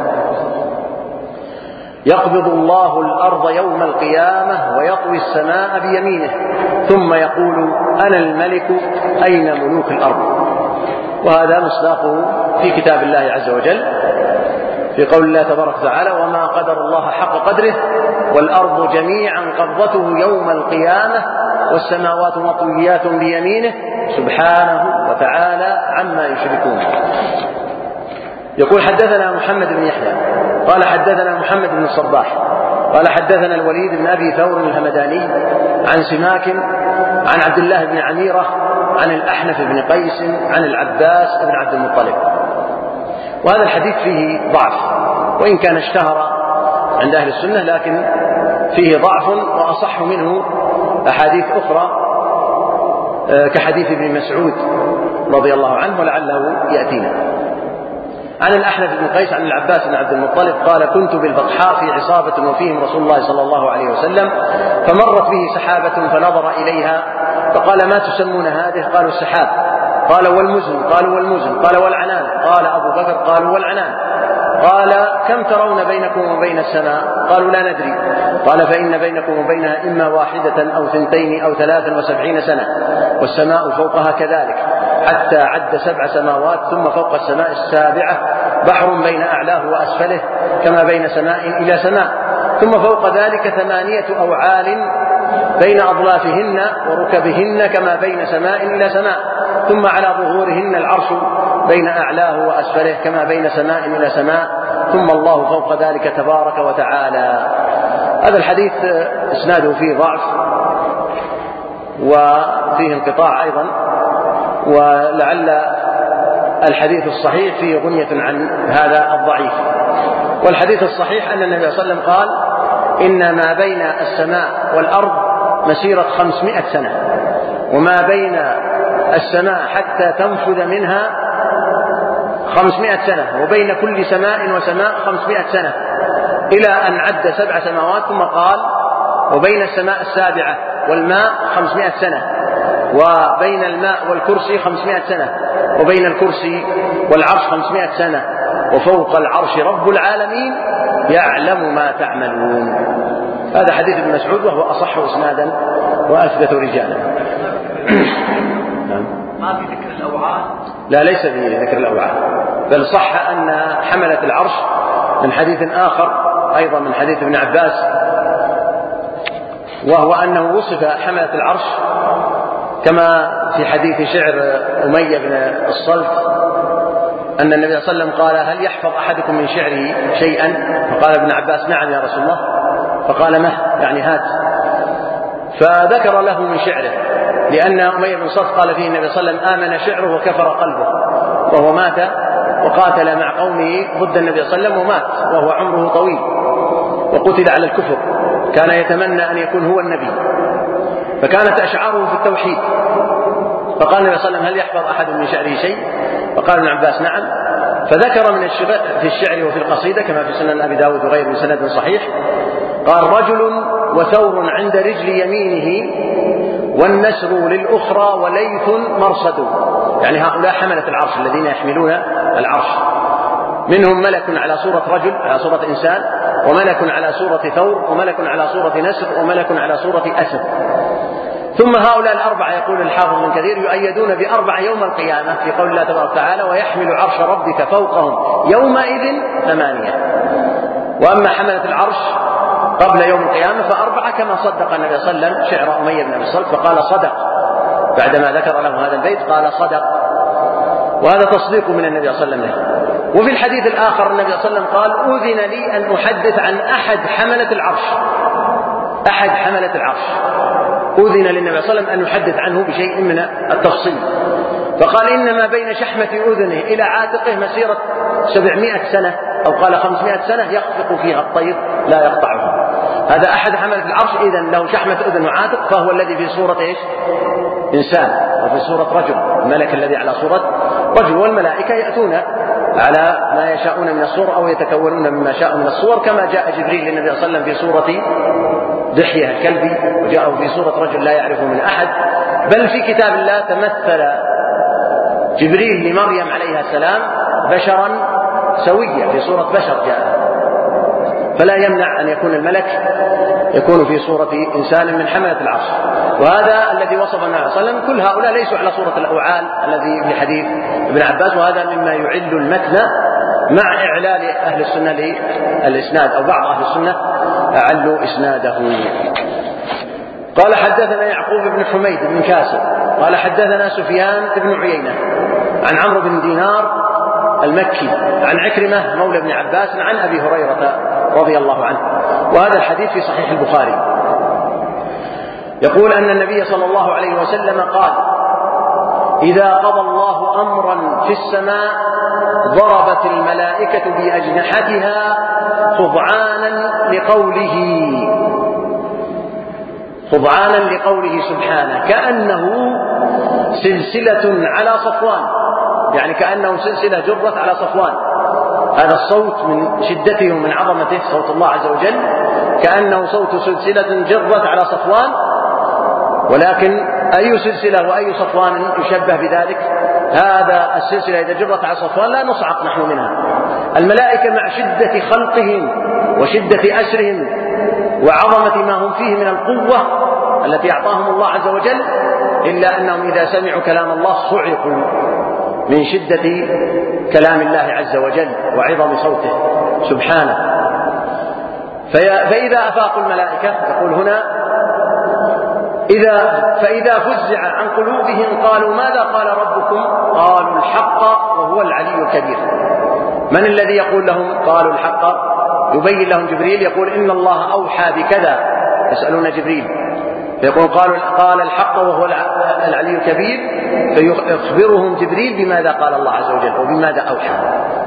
يقبض الله الأرض يوم القيامة ويطوي السماء بيمينه ثم يقول أنا الملك أين ملوك الأرض. وهذا مصداقه في كتاب الله عز وجل في قول الله تبارك وتعالى وما قدر الله حق قدره والأرض جميعا قبضته يوم القيامة والسماوات مطويات بيمينه سبحانه وتعالى عما يشركون. يقول حدثنا محمد بن يحيى قال حدثنا محمد بن الصباح قال حدثنا الوليد بن أبي ثور الهمداني عن سماك عن عبد الله بن عميرة عن الأحنف بن قيس عن العباس بن عبد المطلب. وهذا الحديث فيه ضعف، وإن كان اشتهر عند أهل السنة لكن فيه ضعف، وأصح منه أحاديث أخرى كحديث ابن مسعود رضي الله عنه ولعله يأتينا. عن الأحنف بن قيس عن العباس بن عبد المطلب قال كنت بالبطحاء في عصابة وفيهم رسول الله صلى الله عليه وسلم فمرت به سحابة فنظر إليها فقال ما تسمون هذه؟ قالوا السحاب. قال والمزن؟ قالوا والمزن. قال والعنان؟ قال أبو بكر. قالوا والعنان. قال كم ترون بينكم وبين السماء؟ قالوا لا ندري. قال فإن بينكم وبينها إما واحدة أو ثنتين أو ثلاثا وسبعين سنة والسماء فوقها كذلك حتى عد سبع سماوات ثم فوق السماء السابعة بحر بين أعلاه وأسفله كما بين سماء إلى سماء ثم فوق ذلك ثمانية أوعال بين أضلافهن وركبهن كما بين سماء إلى سماء ثم على ظهورهن العرش بين أعلاه وأسفله كما بين سماء إلى سماء ثم الله فوق ذلك تبارك وتعالى. هذا الحديث إسناده فيه ضعف وفيه انقطاع أيضا، ولعل الحديث الصحيح فيه غنية عن هذا الضعيف. والحديث الصحيح أن النبي صلى الله عليه وسلم قال إن ما بين السماء والأرض مسيرة خمسمائة سنة وما بين السماء حتى تنفذ منها خمسمائة سنة وبين كل سماء وسماء خمسمائة سنة إلى أن عد سبع سماوات ثم قال وبين السماء السابعة والماء خمسمائة سنة وبين الماء والكرسي خمسمائة سنة وبين الكرسي والعرش خمسمائة سنة وفوق العرش رب العالمين يعلم ما تعملون. هذا حديث ابن مسعود وهو أصح إسنادا وأثبت رجالا. ما في ذكر الأوعال؟ لا، ليس في ذكر الأوعال، بل صح أن حملة العرش من حديث آخر أيضا من حديث ابن عباس، وهو أنه وصف حملة العرش كما في حديث شعر أمية بن الصلت أن النبي صلى الله عليه وسلم قال: هل يحفظ أحدكم من شعره شيئا؟ فقال ابن عباس: نعم يا رسول الله. فقال: مه، يعني هات. فذكر له من شعره، لأن أمية بن الصلت قال فيه النبي صلى الله عليه وسلم: آمن شعره وكفر قلبه، وهو مات وقاتل مع قومه ضد النبي صلى الله عليه وسلم ومات وهو عمره طويل وقتل على الكفر، كان يتمنى أن يكون هو النبي، فكانت أشعاره في التوحيد. فقال النبي صلى الله عليه وسلم: هل يحفظ أحد من شعره شيء؟ فقال ابن عباس: نعم. فذكر من في الشعر وفي القصيدة كما في سنن أبي داود وغيره بسند صحيح، قال: رجل وثور عند رجل يمينه والنسر للأخرى وليث مرصد. يعني هؤلاء حملة العرش الذين يحملون العرش، منهم ملك على صورة رجل على صورة إنسان، وملك على صورة ثور، وملك على صورة نسر، وملك على صورة أسد. ثم هؤلاء الأربعة يقول الحافظ ابن كثير يؤيدون بأربع يوم القيامة في قول الله تبارك وتعالى: ويحمل عرش ربك فوقهم يومئذ ثمانية. وأما حملة العرش قبل يوم القيامة فأربعة، كما صدق النبي صلى الله عليه وسلم شعر أمية بن أبي الصلت فقال: صدق. بعدما ذكر له هذا البيت قال: صدق. وهذا تصديق من النبي صلى الله عليه وسلم. وفي الحديث الآخر النبي صلى الله عليه وسلم قال: أذن لي أن أحدث عن أحد حملة العرش. أحد حملة العرش أذن للنبي صلى الله عليه وسلم أن يحدث عنه بشيء من التفصيل، فقال: إنما بين شحمة أذنه إلى عاتقه مسيرة سبعمائة سنة، أو قال خمسمائة سنة، يخفق فيها الطير لا يقطعها. هذا أحد حملة العرش، إذن له شحمة أذن وعاتق، فهو الذي في صورة إيش؟ إنسان، وفي صورة رجل، الملك الذي على صورة رجل. والملائكة يأتون على ما يشاءون من الصور أو يتكونون مما شاءوا من الصور، كما جاء جبريل للنبي صلى الله عليه وسلم في صورة دحية الكلبي، وجاءه في صورة رجل لا يعرفه من أحد. بل في كتاب الله تمثل جبريل لمريم عليها السلام بشرا سويا، في صورة بشر جاء، فلا يمنع أن يكون الملك يكون في صورة إنسان من حملة العرش. وهذا الذي وصف النبي صلى الله عليه وسلم. كل هؤلاء ليسوا على صورة الأوعال الذي في حديث ابن عباس، وهذا مما يعل المتن مع إعلال أهل السنة للإسناد، أو بعض أهل السنة أعلوا إسناده. قال: حدثنا يعقوب بن حميد بن كاسر قال: حدثنا سفيان بن عيينة عن عمرو بن دينار المكي عن عكرمة مولى ابن عباس عن أبي هريرة رضي الله عنه. وهذا الحديث في صحيح البخاري. يقول أن النبي صلى الله عليه وسلم قال: إذا قضى الله أمرا في السماء ضربت الملائكة بأجنحتها خضعانا لقوله خضعانا لقوله سبحانه، كأنه سلسلة على صفوان، يعني كأنه سلسلة جرت على صفوان. هذا الصوت من شدته ومن عظمته، صوت الله عز وجل، كأنه صوت سلسلة جرت على صفوان. ولكن أي سلسلة وأي صفوان يشبه بذلك؟ هذا السلسلة إذا جرت على صفوان لا نصعق نحن منها. الملائكة مع شدة خلقهم وشدة أسرهم وعظمة ما هم فيه من القوة التي أعطاهم الله عز وجل، إلا أنهم إذا سمعوا كلام الله صعقوا من شدة كلام الله عز وجل وعظم صوته سبحانه. فإذا أفاقوا الملائكة، يقول هنا: إذا فإذا فزع عن قلوبهم قالوا ماذا قال ربكم؟ قالوا الحق وهو العلي الكبير. من الذي يقول لهم قالوا الحق؟ يبين لهم جبريل، يقول: إن الله أوحى بكذا، يسألون جبريل فيقول قالوا قال الحق وهو العلي الكبير، فيخبرهم جبريل بماذا قال الله عز وجل وبماذا أوحى.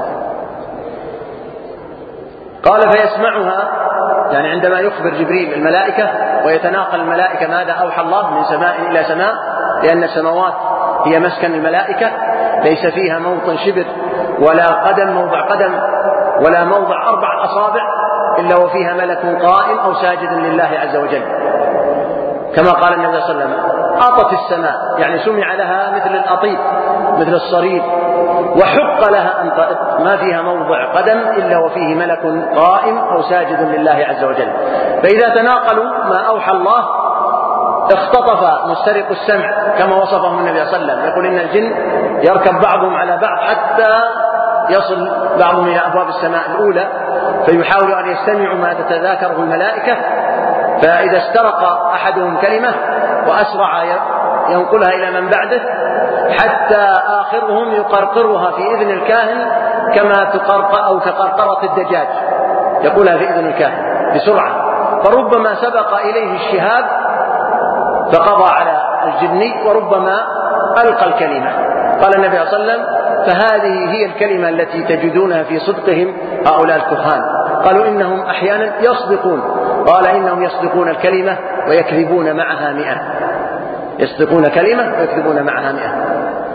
قال: فيسمعها، يعني عندما يخبر جبريل الملائكة ويتناقل الملائكة ماذا أوحى الله من سماء إلى سماء، لأن السماوات هي مسكن الملائكة، ليس فيها موطن شبر ولا قدم موضع قدم ولا موضع أربع أصابع إلا وفيها ملك قائم أو ساجد لله عز وجل، كما قال النبي صلى الله عليه وسلم: أطت السماء، يعني سمع لها مثل الأطيب مثل الصرير، وحق لها أن تأت، ما فيها موضع قدم إلا وفيه ملك قائم أو ساجد لله عز وجل. فإذا تناقلوا ما أوحى الله اختطف مسترق السمع كما وصفهم النبي صلى الله عليه وسلم، يقول إن الجن يركب بعضهم على بعض حتى يصل بعضهم إلى أبواب السماء الأولى فيحاول أن يستمعوا ما تتذاكره الملائكة، فإذا استرق أحدهم كلمة وأسرع ينقلها إلى من بعده حتى آخرهم يقرقرها في إذن الكاهن كما تقرقر أو كقرقرة الدجاج، يقولها في إذن الكاهن بسرعة، فربما سبق إليه الشهاب فقضى على الجني وربما ألقى الكلمة. قال النبي صلى الله عليه وسلم فهذه هي الكلمة التي تجدونها في صدقهم هؤلاء الكهان. قالوا إنهم أحيانا يصدقون، قال إنهم يصدقون الكلمة ويكذبون معها مئة، يصدقون كلمة ويكذبون معها مئة.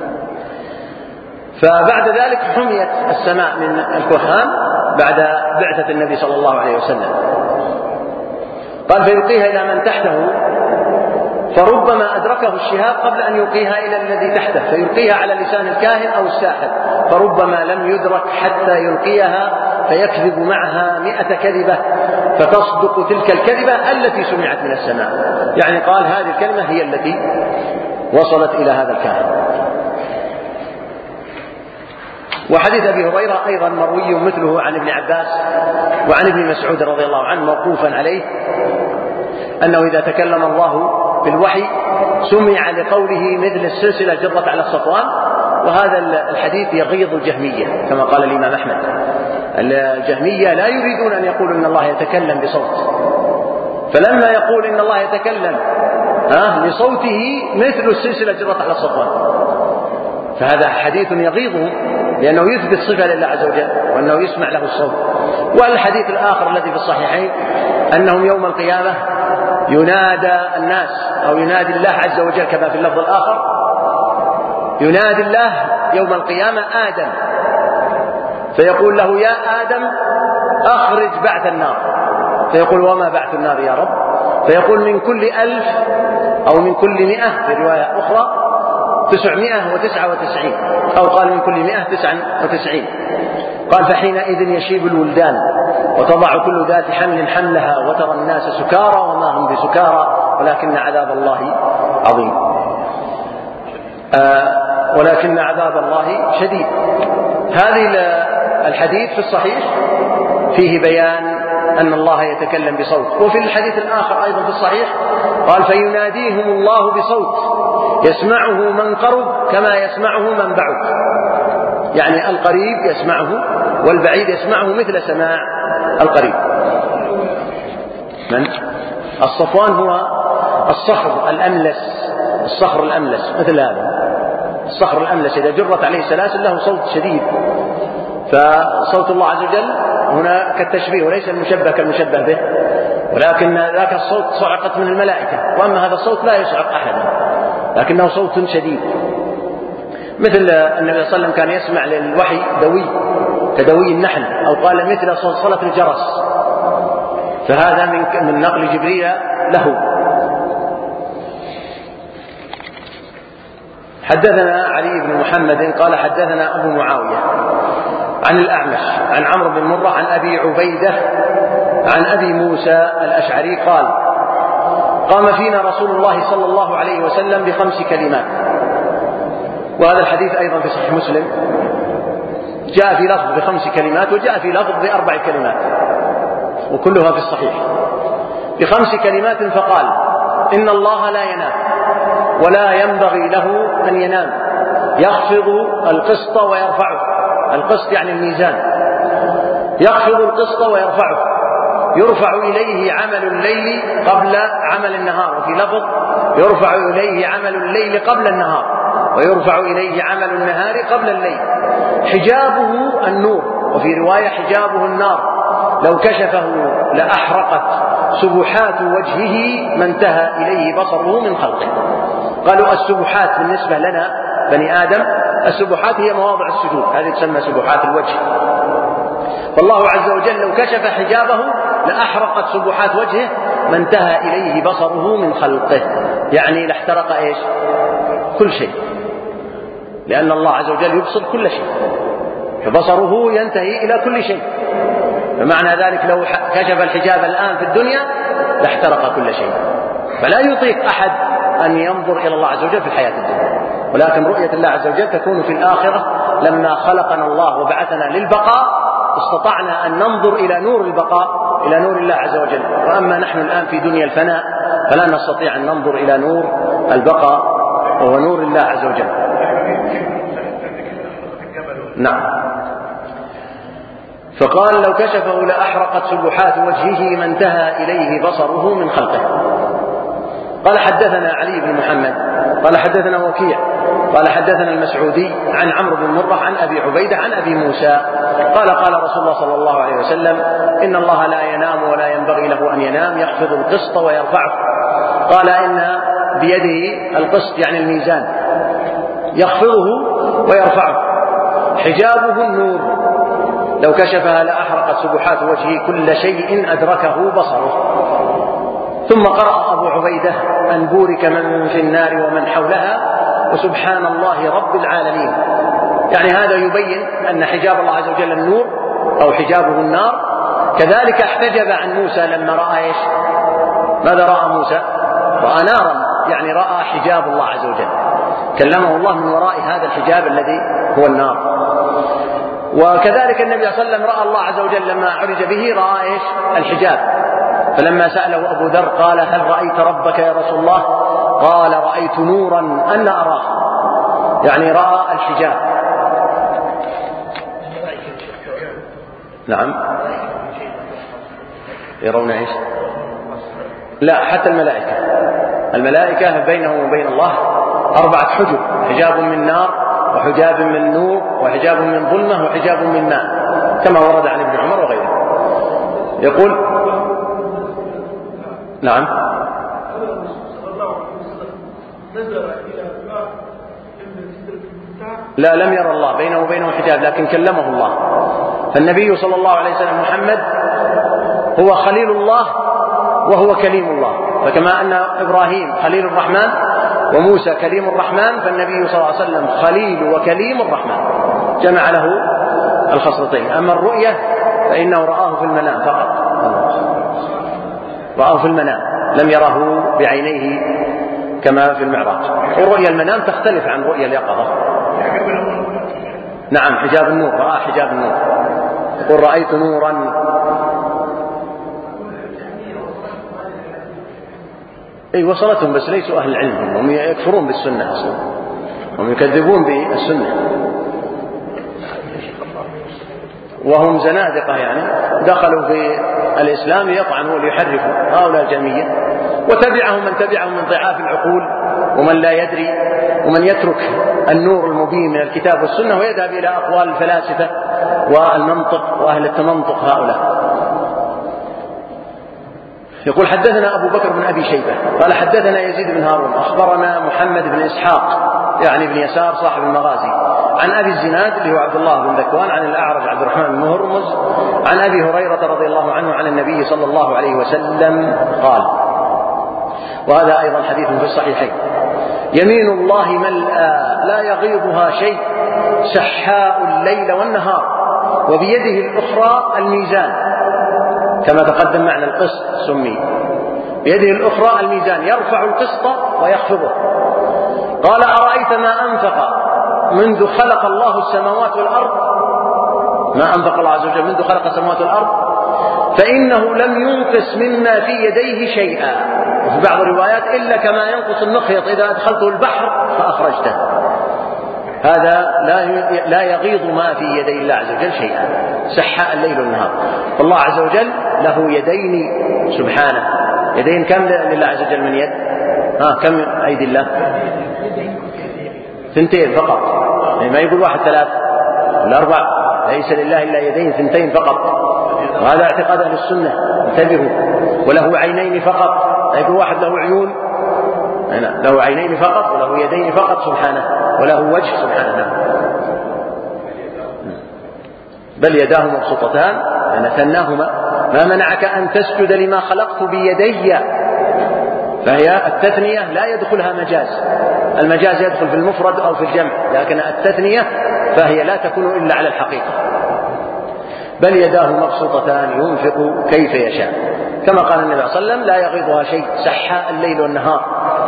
فبعد ذلك حميت السماء من الكهان بعد بعثة النبي صلى الله عليه وسلم. قال فيلقيها إلى من تحته فربما أدركه الشهاب قبل أن يلقيها إلى الذي تحته فيلقيها على لسان الكاهن أو الساحر، فربما لم يدرك حتى يلقيها فيكذب معها مئة كذبة فتصدق تلك الكذبة التي سمعت من السماء. يعني قال هذه الكلمة هي التي وصلت إلى هذا الكاهن. وحديث أبي هريرة أيضا مروي مثله عن ابن عباس وعن ابن مسعود رضي الله عنه موقوفا عليه أنه إذا تكلم الله بالوحي سمع لقوله مثل السلسلة جرت على الصفوان. وهذا الحديث يغيظ الجهمية كما قال الإمام أحمد، الجهمية لا يريدون أن يقولوا إن الله يتكلم بصوت، فلما يقول إن الله يتكلم بصوته مثل السلسلة جرت على الصفوان فهذا حديث يغيظهم لأنه يثبت صفة لله عز وجل وأنه يسمع له الصوت. والحديث الآخر الذي في الصحيحين أنهم يوم القيامة ينادى الناس أو ينادي الله عز وجل كما في اللفظ الآخر، ينادي الله يوم القيامة آدم فيقول له يا آدم أخرج بعث النار، فيقول وما بعث النار يا رب؟ فيقول من كل ألف أو من كل مئة في رواية أخرى تسعمائة وتسعة وتسعين أو قال من كل مئة تسعة وتسعين. قال فحينئذ يشيب الولدان وتضع كل ذات حمل حملها وترى الناس سكارى وما هم بسكارى ولكن عذاب الله عظيم آه ولكن عذاب الله شديد. هذه الحديث في الصحيح فيه بيان أن الله يتكلم بصوت. وفي الحديث الآخر أيضا في الصحيح قال فيناديهم الله بصوت يسمعه من قرب كما يسمعه من بعد، يعني القريب يسمعه والبعيد يسمعه مثل سماع القريب. من؟ الصفوان هو الصخر الأملس، الصخر الأملس مثل هذا الصخر الأملس إذا جرت عليه سلاسل له صوت شديد، فصوت الله عز وجل هنا كالتشبيه وليس المشبه كالمشبه به، ولكن ذاك الصوت صعقت من الملائكة، وأما هذا الصوت لا يصعق أحدا لكنه صوت شديد. مثل النبي صلى الله عليه وسلم كان يسمع للوحي دوي كدوي النحل أو قال مثل صلصلة الجرس، فهذا من من نقل جبريل له. حدثنا علي بن محمد قال حدثنا أبو معاوية عن الأعمش عن عمرو بن مرة عن أبي عبيدة عن أبي موسى الأشعري قال قام فينا رسول الله صلى الله عليه وسلم بخمس كلمات. وهذا الحديث أيضا في صحيح مسلم جاء في لفظ بخمس كلمات وجاء في لفظ بأربع كلمات وكلها في الصحيح. بخمس كلمات فقال إن الله لا ينام ولا ينبغي له أن ينام، يخفض القسط ويرفعه، القسط يعني الميزان، يخفض القسط ويرفعه، يرفع إليه عمل الليل قبل عمل النهار، وفي لفظ يرفع إليه عمل الليل قبل النهار، ويرفع إليه عمل النهار قبل الليل، حجابه النور، وفي رواية حجابه النار، لو كشفه لأحرقت سبحات وجهه ما انتهى إليه بصره من خلقه. قالوا السبحات بالنسبة لنا بني آدم السبحات هي مواضع السجود، هذه تسمى سبحات الوجه، فالله عز وجل لو كشف حجابه لأحرقت سبحات وجهه ما انتهى إليه بصره من خلقه، يعني لاحترق إيش؟ كل شيء، لأن الله عز وجل يبصر كل شيء فبصره ينتهي إلى كل شيء، فمعنى ذلك لو كشف الحجاب الآن في الدنيا لاحترق كل شيء. فلا يطيق أحد أن ينظر إلى الله عز وجل في الحياة الدنيا، ولكن رؤية الله عز وجل تكون في الآخرة. لما خلقنا الله وبعثنا للبقاء استطعنا أن ننظر إلى نور البقاء، إلى نور الله عز وجل. وأما نحن الآن في دنيا الفناء فلا نستطيع أن ننظر إلى نور البقاء وهو نور الله عز وجل. نعم. فقال لو كشفه لأحرقت سبحات وجهه ما انتهى إليه بصره من خلقه. قال حدثنا علي بن محمد قال حدثنا وكيع قال حدثنا المسعودي عن عمرو بن مرة عن أبي عبيدة عن أبي موسى قال قال رسول الله صلى الله عليه وسلم إن الله لا ينام ولا ينبغي له أن ينام يخفض القسط ويرفعه. قال إن بيده القسط يعني الميزان يخفضه ويرفعه، حجابه النور، لو كشفها لأحرقت سبحات وجهه كل شيء أدركه بصره. ثم قرأ أبو عبيدة أن بورك من في النار ومن حولها وسبحان الله رب العالمين. يعني هذا يبين أن حجاب الله عز وجل النور أو حجابه النار. كذلك احتجب عن موسى لما رأى إيش؟ ماذا رأى موسى؟ رأى نارا، يعني رأى حجاب الله عز وجل، كلمه الله من وراء هذا الحجاب الذي هو النار. وكذلك النبي صلى الله عليه وسلم رأى الله عز وجل لما عرج به، رأى إيش؟ الحجاب. فلما سأله أبو ذر قال هل رأيت ربك يا رسول الله؟ قال رأيت نورا أنا أراه، يعني رأى الحجاب. نعم. يرون إيش؟ لا، حتى الملائكة الملائكة بينهم وبين الله أربعة حجب، حجاب من نار وحجاب من نور وحجاب من ظلمة وحجاب من ماء، كما ورد عن ابن عمر وغيره. يقول نعم. لا، لم يرى الله، بينه وبينه حجاب، لكن كلمه الله. فالنبي صلى الله عليه وسلم محمد هو خليل الله وهو كليم الله، فكما أن إبراهيم خليل الرحمن وموسى كليم الرحمن، فالنبي صلى الله عليه وسلم خليل وكليم الرحمن، جمع له الخصلتين. أما الرؤية فإنه رآه في المنام فقط، رآه في المنام، لم يره بعينيه كما في المعراج. ورؤيا المنام تختلف عن رؤيا اليقظة. نعم، حجاب النور، رأى حجاب النور. يقول رأيت نورا. اي وصلتهم، بس ليسوا أهل العلم، هم يكفرون بالسنة أصلا، هم يكذبون بالسنة، وهم زنادقة، يعني دخلوا في الإسلام ليطعنوا وليحرفوا، هؤلاء الجهمية. وتبعهم من تبعهم من ضعاف العقول ومن لا يدري ومن يترك النور المبين من الكتاب والسنة ويذهب إلى أقوال الفلاسفة والمنطق وأهل التمنطق هؤلاء. يقول حدثنا أبو بكر بن أبي شيبة قال حدثنا يزيد بن هارون أخبرنا محمد بن إسحاق يعني بن يسار صاحب المغازي عن أبي الزناد اللي هو عبد الله بن ذكوان عن الأعرج عبد الرحمن بن هرمز عن أبي هريرة رضي الله عنه عن النبي صلى الله عليه وسلم قال، وهذا أيضا حديث في الصحيحين: يمين الله ملأى لا يغيضها شيء سحاء الليل والنهار وبيده الأخرى الميزان، كما تقدم معنى القسط سمي، بيده الأخرى الميزان يرفع القسط ويخفضه. قال أرأيت ما أنفق منذ خلق الله السماوات والأرض، ما أنفق الله عز وجل منذ خلق السماوات والأرض، فإنه لم ينقص مما في يديه شيئا، وفي بعض الروايات إلا كما ينقص المخيط إذا أدخلته البحر فأخرجته. هذا لا لا يغيض ما في يدي الله عز وجل شيئا، سحاء الليل والنهار. فالله عز وجل له يدين سبحانه، يدين كم لله عز وجل من يد؟ ها كم أيدي الله؟ ثنتين فقط، يعني ما يقول واحد ثلاث ولا أربع، ليس لله إلا يدين ثنتين فقط، وهذا اعتقاد أهل السنة، انتبهوا. وله عينين فقط، لا يقول واحد له عيون، له عينين فقط وله يدين فقط سبحانه، وله وجه سبحانه، بل يداه مبسوطتان يعني ثناهما. ما منعك أن تسجد لما خلقت بيدي، فهي التثنية لا يدخلها مجاز، المجاز يدخل في المفرد أو في الجمع، لكن التثنية فهي لا تكون إلا على الحقيقة. بل يداه مبسوطتان ينفق كيف يشاء. كما قال النبي صلى الله عليه وسلم لا يغيضها شيء سحاء الليل والنهار،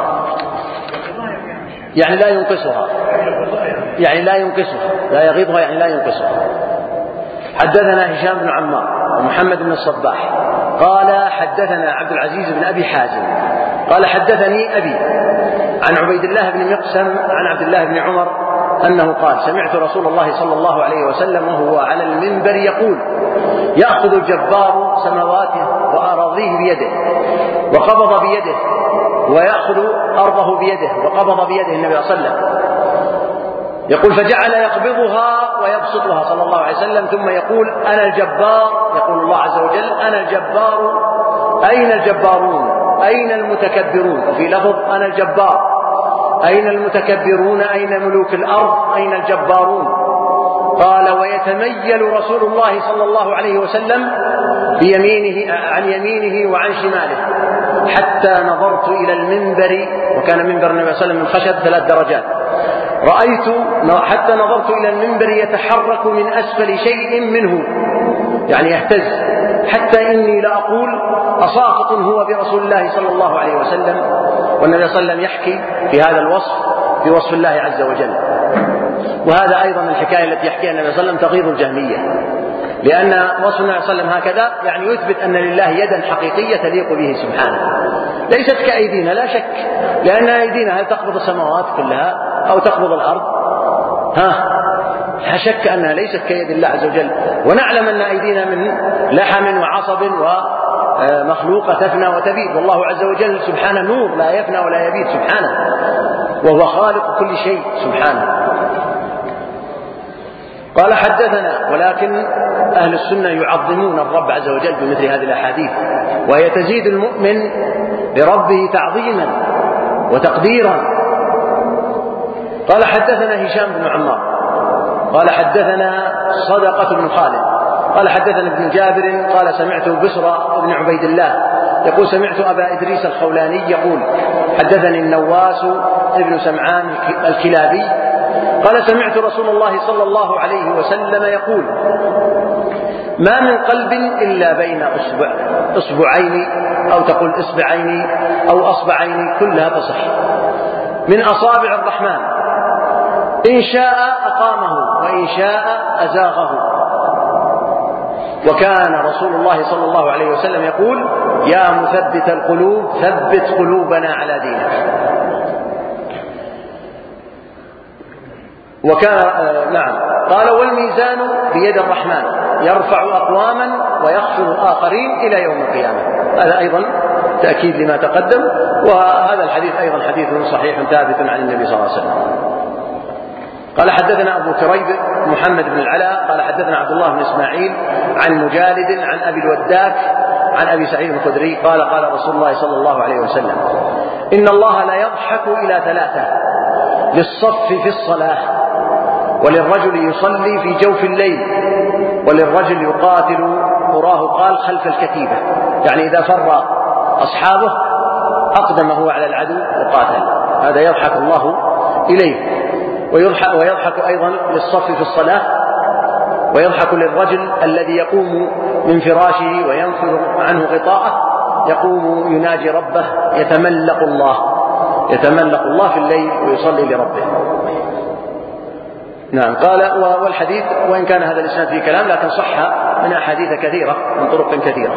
يعني لا ينقصها، يعني لا ينقصها، لا يغيضها يعني لا ينقصها. حدثنا هشام بن عمار ومحمد بن الصباح قال حدثنا عبد العزيز بن أبي حازم قال حدثني أبي عن عبيد الله بن مقسم عن عبد الله بن عمر أنه قال سمعت رسول الله صلى الله عليه وسلم وهو على المنبر يقول يأخذ الجبار سماواته وأراضيه بيده وقبض بيده ويأخذ أرضه بيده وقبض بيده النبي صلى الله عليه وسلم يقول فجعل يقبضها ويبسطها صلى الله عليه وسلم ثم يقول أنا الجبار، يقول الله عز وجل أنا الجبار أين الجبارون أين المتكبرون، وفي لفظ أنا الجبار أين المتكبرون أين ملوك الأرض أين الجبارون. قال ويتميل رسول الله صلى الله عليه وسلم بيمينه عن يمينه وعن شماله حتى نظرت إلى المنبر، وكان منبر النبي صلى الله عليه وسلم من خشب ثلاث درجات، رأيت حتى نظرت إلى المنبر يتحرك من أسفل شيء منه يعني يهتز، حتى إني لأقول أساقط هو برسول الله صلى الله عليه وسلم، والنبي صلى الله عليه وسلم يحكي في هذا الوصف في وصف الله عز وجل. وهذا أيضا الحكاية التي يحكيها النبي صلى الله عليه وسلم تغيظ الجهمية، لأن وصف النبي صلى الله عليه وسلم هكذا يعني يثبت أن لله يدا حقيقية تليق به سبحانه، ليست كأيدينا لا شك، لأن أيدينا هل تقبض السماوات كلها أو تقبض الأرض؟ ها لا شك أنها ليست كيد الله عز وجل، ونعلم أن أيدينا من لحم وعصب ومخلوقة تفنى وتبيد، والله عز وجل سبحانه نور لا يفنى ولا يبيد سبحانه، وهو خالق كل شيء سبحانه. قال حدثنا ولكن أهل السنة يعظمون الرب عز وجل بمثل هذه الأحاديث، وهي تزيد المؤمن بربه تعظيما وتقديرا. قال حدثنا هشام بن عمار قال حدثنا صدقة بن خالد قال حدثنا ابن جابر قال سمعت بسرى بن عبيد الله يقول سمعت أبا إدريس الخولاني يقول حدثني النواس ابن سمعان الكلابي قال سمعت رسول الله صلى الله عليه وسلم يقول ما من قلب إلا بين أصبع أصبعين أو تقول إصبعين أو أصبعين كلها تصح من أصابع الرحمن إن شاء أقامه وإن شاء أزاغه. وكان رسول الله صلى الله عليه وسلم يقول يا مثبت القلوب ثبت قلوبنا على دينك. وكان آه نعم قال والميزان بيد الرحمن يرفع أقواما ويخفض آخرين إلى يوم القيامة. هذا أيضا تأكيد لما تقدم، وهذا الحديث أيضا حديث صحيح ثابت عن النبي صلى الله عليه وسلم. قال حدثنا أبو كريب محمد بن العلاء قال حدثنا عبد الله بن إسماعيل عن مجالد عن أبي الوداك عن أبي سعيد الخدري قال قال رسول الله صلى الله عليه وسلم إن الله لا يضحك إلى ثلاثة للصف في الصلاة وللرجل يصلي في جوف الليل وللرجل يقاتل قراه قال خلف الكتيبة، يعني إذا فر أصحابه أقدمه على العدو وقاتل، هذا يضحك الله إليه. ويضحك, ويضحك أيضا للصف في الصلاة، ويضحك للرجل الذي يقوم من فراشه وينفر عنه غطاءه يقوم يناجي ربه يتملق الله يتملق الله في الليل ويصلي لربه. نعم قال والحديث وإن كان هذا الإسناد فيه كلام لكن صح من أحاديث كثيرة من طرق كثيرة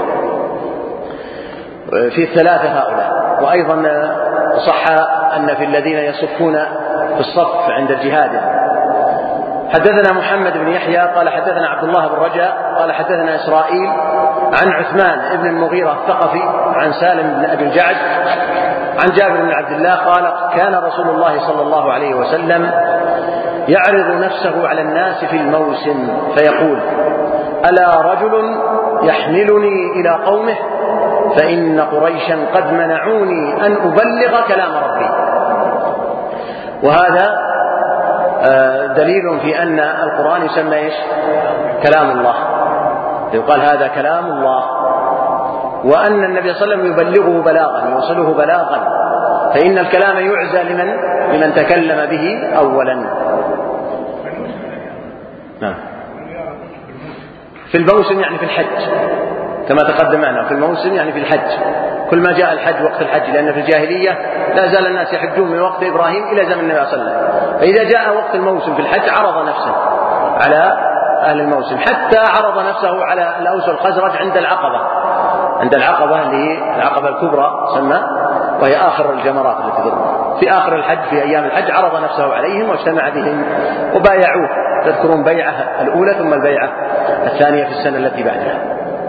في الثلاثة هؤلاء. وأيضا صح أن في الذين يصفون في الصف عند الجهاد. حدثنا محمد بن يحيى قال حدثنا عبد الله بن رجاء قال حدثنا إسرائيل عن عثمان بن المغيرة الثقفي عن سالم بن أبي الجعد عن جابر بن عبد الله قال كان رسول الله صلى الله عليه وسلم يعرض نفسه على الناس في الموسم فيقول ألا رجل يحملني إلى قومه فإن قريشا قد منعوني أن أبلغ كلام ربي. وهذا دليل في أن القرآن يسمى إيش؟ كلام الله، يقال هذا كلام الله، وأن النبي صلى الله عليه وسلم يبلغه بلاغا يوصله بلاغا، فإن الكلام يعزى لمن لمن تكلم به أولا. في الموسم يعني في الحج كما تقدم معنا في الموسم يعني في الحج، كل ما جاء الحج وقت الحج، لأن في الجاهلية لا زال الناس يحجون من وقت إبراهيم إلى زمن النبي صلى الله عليه وسلم، فإذا جاء وقت الموسم في الحج عرض نفسه على أهل الموسم، حتى عرض نفسه على الأوس والخزرج عند العقبة، عند العقبة اللي هي العقبة الكبرى سمى، وهي آخر الجمرات التي تضرب في آخر الحج، في أيام الحج عرض نفسه عليهم واجتمع بهم وبايعوه. تذكرون بيعة الأولى ثم البيعة الثانية في السنة التي بعدها.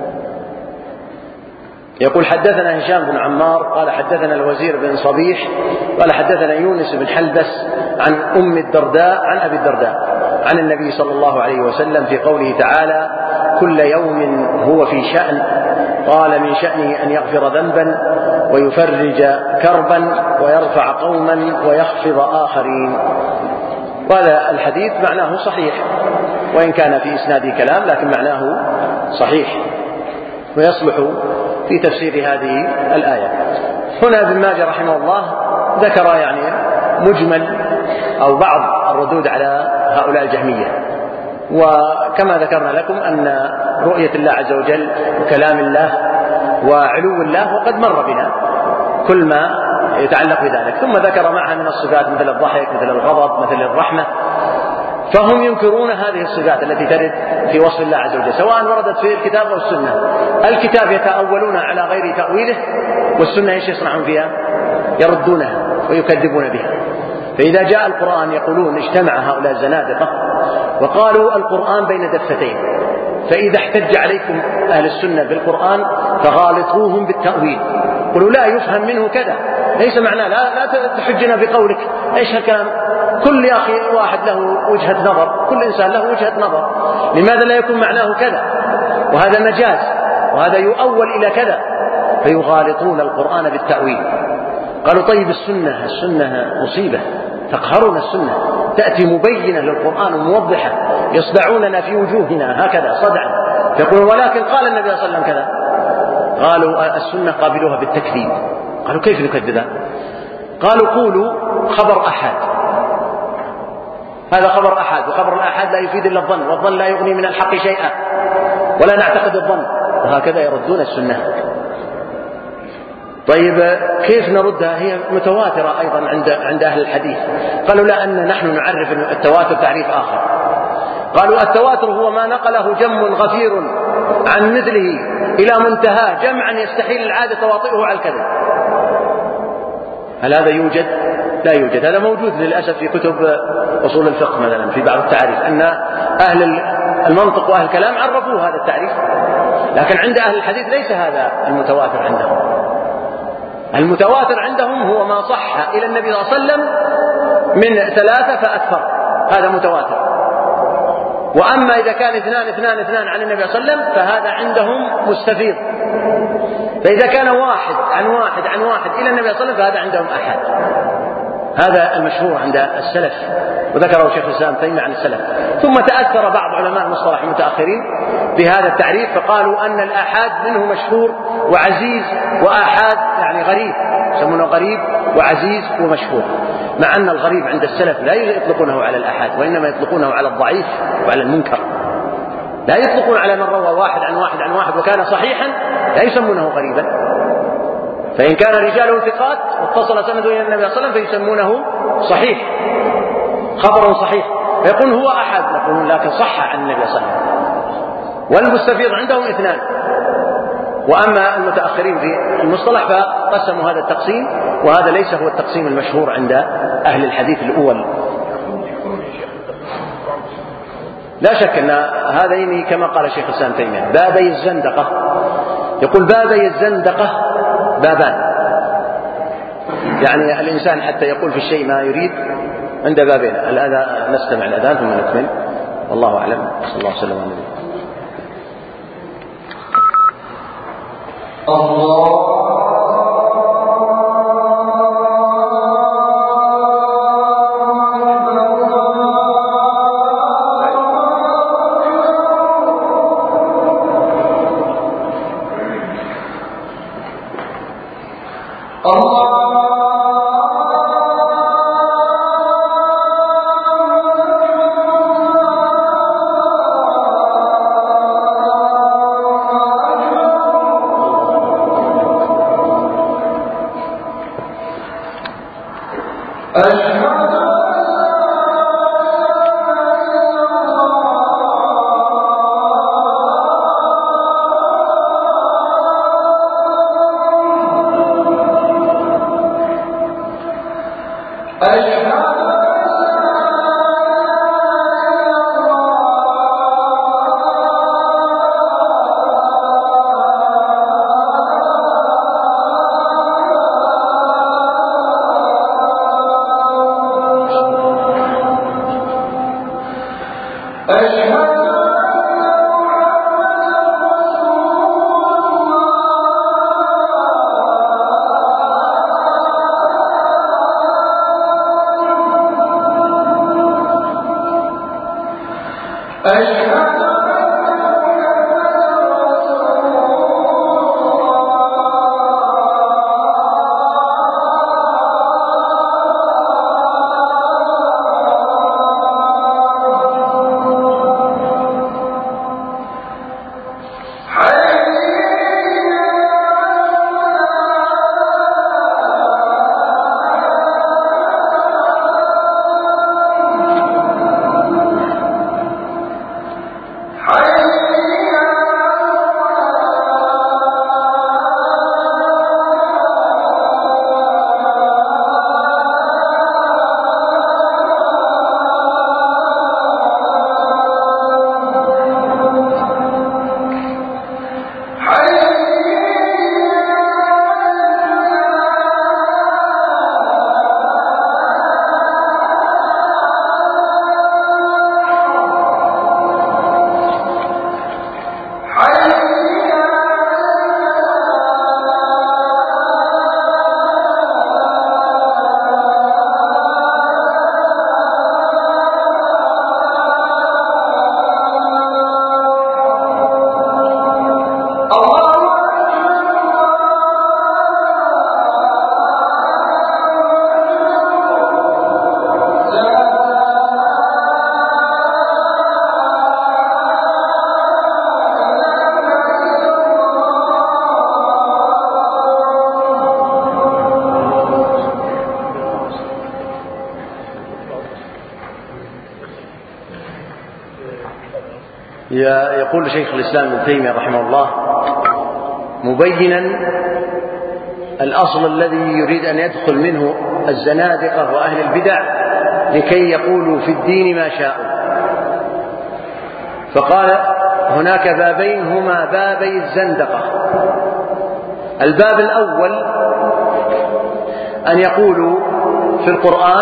يقول حدثنا هشام بن عمار قال حدثنا الوزير بن صبيح قال حدثنا يونس بن حلبس عن أم الدرداء عن أبي الدرداء عن النبي صلى الله عليه وسلم في قوله تعالى كل يوم هو في شأن، قال من شأنه أن يغفر ذنبا ويفرج كربا ويرفع قوما ويخفض آخرين. وهذا الحديث معناه صحيح، وإن كان في إسناده كلام لكن معناه صحيح ويصلح في تفسير هذه الآية. هنا ابن ماجه رحمه الله ذكر يعني مجمل أو بعض الردود على هؤلاء الجهمية، وكما ذكرنا لكم أن رؤية الله عز وجل وكلام الله وعلو الله وقد مر بنا كل ما يتعلق بذلك، ثم ذكر معها من الصفات مثل الضحك مثل الغضب مثل الرحمة، فهم ينكرون هذه الصفات التي ترد في وصف الله عز وجل سواء وردت في الكتاب أو السنة. الكتاب يتأولون على غير تأويله، والسنة ايش يصنعون فيها؟ يردونها ويكذبون بها. فإذا جاء القرآن يقولون اجتمع هؤلاء الزنادقة وقالوا القرآن بين دفتين، فإذا احتج عليكم أهل السنة بالقرآن فغالطوهم بالتأويل، قلوا لا يفهم منه كذا، ليس معناه لا, لا تحجنا بقولك ايش هالكلام، كل يا أخي واحد له وجهة نظر، كل إنسان له وجهة نظر، لماذا لا يكون معناه كذا، وهذا مجاز وهذا يؤول إلى كذا، فيغالطون القرآن بالتأويل. قالوا طيب السنة السنة مصيبة، تقهرون السنة، تأتي مبينة للقرآن وموضحة، يصدعوننا في وجوهنا هكذا صدعا، يقولون ولكن قال النبي صلى الله عليه وسلم كذا. قالوا السنة قابلوها بالتكذيب. قالوا كيف نكذبها؟ قالوا قولوا خبر أحد، هذا خبر أحد، وخبر الأحد لا يفيد إلا الظن، والظن لا يغني من الحق شيئا ولا نعتقد الظن، وهكذا يردون السنة. طيب كيف نردها؟ هي متواترة أيضا عند عند أهل الحديث. قالوا لا، أن نحن نعرف التواتر تعريف آخر. قالوا التواتر هو ما نقله جم غفير عن مثله إلى منتهى جمعا يستحيل العادة تواطئه على الكذب. هل هذا يوجد؟ لا يوجد. هذا موجود للأسف في كتب أصول الفقه مثلا في بعض التعريف، أن أهل المنطق وأهل الكلام عرفوا هذا التعريف، لكن عند أهل الحديث ليس هذا المتواتر عندهم. المتواتر عندهم هو ما صح إلى النبي صلى الله عليه وسلم من ثلاثة فأكثر، هذا متواتر. وأما إذا كان اثنان اثنان اثنان عن النبي صلى الله عليه وسلم فهذا عندهم مستفيض. فإذا كان واحد عن واحد عن واحد إلى النبي صلى الله عليه وسلم فهذا عندهم أحد. هذا المشهور عند السلف، وذكره شيخ الإسلام تيمية عن السلف. ثم تأثر بعض علماء المصطلح المتأخرين بهذا التعريف، فقالوا أن الآحاد منه مشهور وعزيز، وآحاد يعني غريب، يسمونه غريب وعزيز ومشهور، مع أن الغريب عند السلف لا يطلقونه على الآحاد، وإنما يطلقونه على الضعيف وعلى المنكر، لا يطلقون على من روى واحد عن واحد عن واحد وكان صحيحا، لا يسمونه غريبا. فإن كان رجاله ثقات واتصل سنده إلى النبي صلى الله عليه وسلم فيسمونه صحيح، خبر صحيح، فيقول هو أحد، نقول لكن صح عن النبي صلى الله عليه وسلم. والمستفيض عندهم اثنان. وأما المتأخرين في المصطلح فقسموا هذا التقسيم، وهذا ليس هو التقسيم المشهور عند أهل الحديث الأول. لا شك أن هذين كما قال شيخ الإسلام تيمية بابي الزندقة، يقول بابي الزندقة بابان، يعني الإنسان حتى يقول في الشيء ما يريد عند بابين. الآن نستمع الأذان ثم نكمل، والله أعلم. صلى الله عليه وسلم على النبي. الله يقول شيخ الإسلام ابن تيمية رحمه الله مبينا الأصل الذي يريد أن يدخل منه الزنادقة وأهل البدع لكي يقولوا في الدين ما شاءوا، فقال هناك بابين هما بابي الزندقة. الباب الأول أن يقولوا في القرآن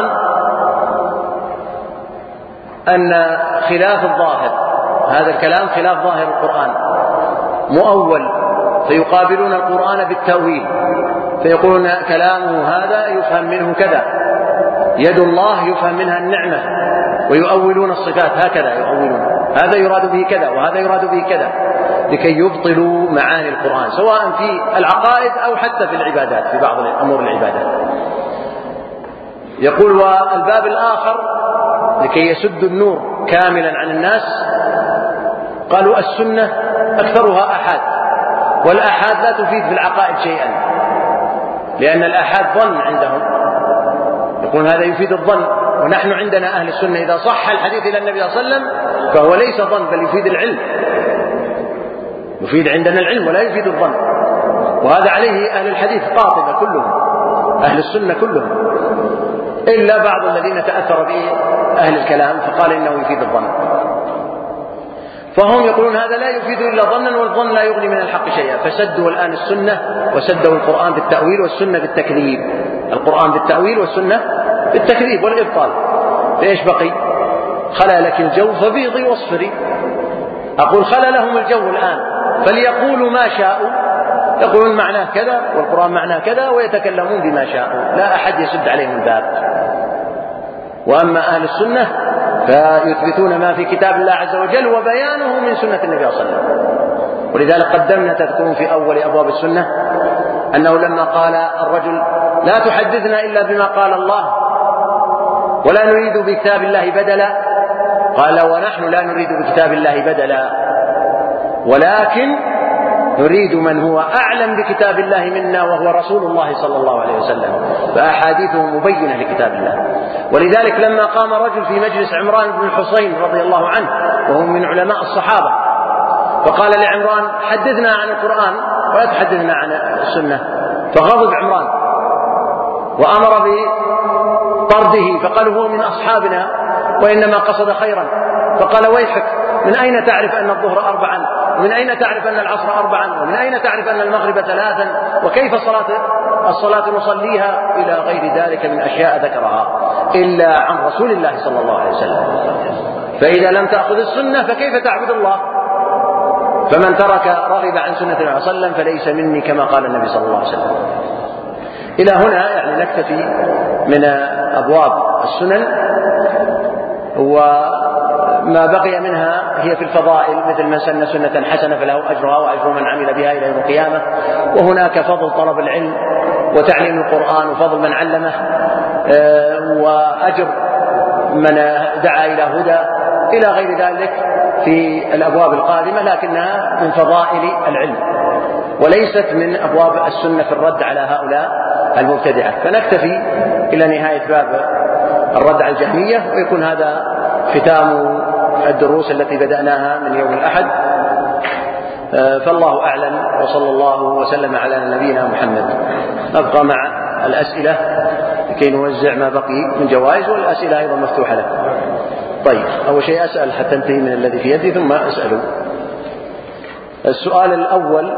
أن خلاف الظاهر، هذا الكلام خلاف ظاهر القرآن مؤول، فيقابلون القرآن بالتأويل فيقولون كلامه هذا يفهم منه كذا، يد الله يفهم منها النعمة، ويؤولون الصفات هكذا يؤولون، هذا يراد به كذا وهذا يراد به كذا، لكي يبطلوا معاني القرآن سواء في العقائد أو حتى في العبادات، في بعض أمور العبادات. يقول والباب الآخر لكي يسدوا النور كاملا عن الناس قالوا السنة أكثرها أحاد، والأحاد لا تفيد في العقائد شيئا، لأن الأحاد ظن عندهم، يقول هذا يفيد الظن، ونحن عندنا أهل السنة إذا صح الحديث إلى النبي صلى الله عليه وسلم فهو ليس ظن بل يفيد العلم، يفيد عندنا العلم ولا يفيد الظن، وهذا عليه أهل الحديث قاطبة كلهم، أهل السنة كلهم، إلا بعض الذين تأثر به أهل الكلام فقال إنه يفيد الظن. فهم يقولون هذا لا يفيد إلا ظنا، والظن لا يغني من الحق شيئا، فسدوا الآن السنة وسدوا القرآن بالتأويل والسنة بالتكذيب، القرآن بالتأويل والسنة بالتكذيب والإبطال. فإيش بقي؟ خلا لك الجو فبيضي واصفري. أقول خلا لهم الجو الآن فليقولوا ما شاءوا، يقولون معناه كذا والقرآن معناه كذا ويتكلمون بما شاءوا، لا أحد يسد عليهم الباب. وأما أهل السنة فيثبتون ما في كتاب الله عز وجل وبيانه من سنة النبي صلى الله عليه وسلم. ولذلك قدمنا تذكرون في أول أبواب السنة أنه لما قال الرجل لا تحدثنا إلا بما قال الله ولا نريد بكتاب الله بدلا، قال ونحن لا نريد بكتاب الله بدلا ولكن نريد من هو أعلم بكتاب الله منا وهو رسول الله صلى الله عليه وسلم، فأحاديثه مبينة لكتاب الله. ولذلك لما قام رجل في مجلس عمران بن الحصين رضي الله عنه وهو من علماء الصحابة فقال لعمران حدثنا عن القرآن ولا تحدثنا عن السنة، فغضب عمران وأمر بطرده، فقال هو من أصحابنا وإنما قصد خيرا، فقال ويحك من أين تعرف أن الظهر أربعا، ومن أين تعرف أن العصر أربعا، ومن أين تعرف أن المغرب ثلاثا، وكيف صلاة الصلاة نصليها، إلى غير ذلك من أشياء ذكرها إلا عن رسول الله صلى الله عليه وسلم. فإذا لم تأخذ السنة فكيف تعبد الله؟ فمن ترك رغب عن سنة النبي صلى الله عليه وسلم فليس مني كما قال النبي صلى الله عليه وسلم. إلى هنا يعني نكتفي من أبواب السنن، وما بقي منها هي في الفضائل، مثل من سن سنة حسنة فله أجرها وأجر من عمل بها إلى يوم القيامة. وهناك فضل طلب العلم وتعليم القرآن وفضل من علمه، وأجر من دعا إلى هدى، إلى غير ذلك في الأبواب القادمة، لكنها من فضائل العلم وليست من أبواب السنة في الرد على هؤلاء المبتدعة. فنكتفي إلى نهاية باب الرد على الجهمية، ويكون هذا ختام الدروس التي بدأناها من يوم الأحد. فالله أعلم، وصلى الله وسلم على نبينا محمد. نبقى مع الأسئلة لكي نوزع ما بقي من جوائز، والأسئلة أيضا مفتوحة لكم. طيب، أول شيء أسأل حتى انتهي من الذي في يدي ثم أسأله. السؤال الأول: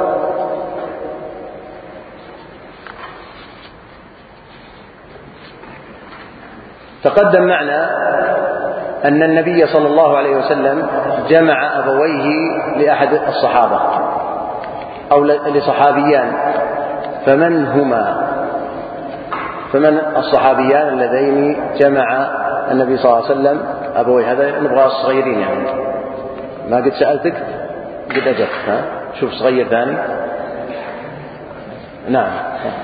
تقدم معنا أن النبي صلى الله عليه وسلم جمع أبويه لأحد الصحابة أو لصحابيان، فمن هما؟ فمن الصحابيان اللذين جمع النبي صلى الله عليه وسلم أبويه؟ هذا نبغى الصغيرين يعني، ما قد سألتك قد أجبت. ها؟ شوف صغير ثاني. نعم،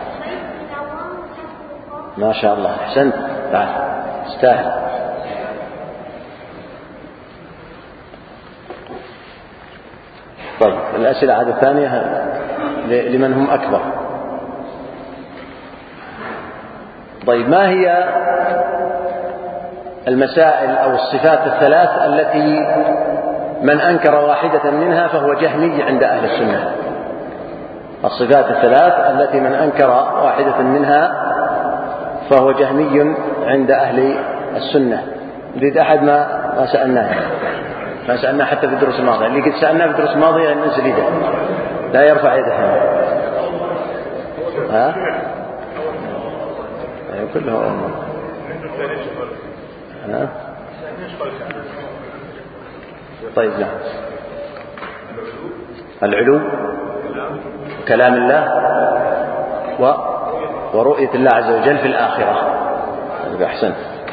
ما شاء الله، أحسنت، تعال استاهل. طيب، الأسئلة عادة الثانية لمن هم أكبر. طيب، ما هي المسائل أو الصفات الثلاث التي من أنكر واحدة منها فهو جهمي عند أهل السنة؟ الصفات الثلاث التي من أنكر واحدة منها فهو جهمي عند أهل السنة. نريد أحد ما ما سألناه ما سألناه حتى في الدروس الماضية، اللي قد سألناه في الدروس الماضية ننزل يده، لا يرفع يده. ها؟ أيوة كلهم أمم. ها؟ طيب، نعم. العلو، كلام الله، و ورؤية الله عز وجل في الآخرة. أحسنت.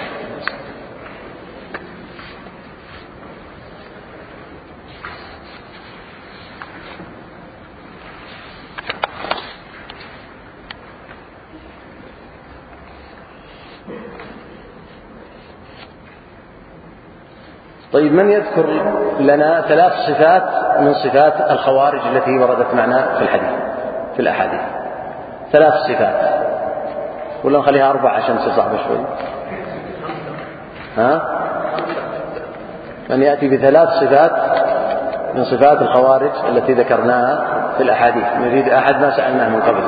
طيب، من يذكر لنا ثلاث صفات من صفات الخوارج التي وردت معنا في الحديث في الأحاديث؟ ثلاث صفات، ولا نخليها أربعة عشان تصير صعبة شوي؟ ها؟ من يأتي بثلاث صفات من صفات الخوارج التي ذكرناها في الأحاديث؟ نريد أحد ما سألناه من قبل.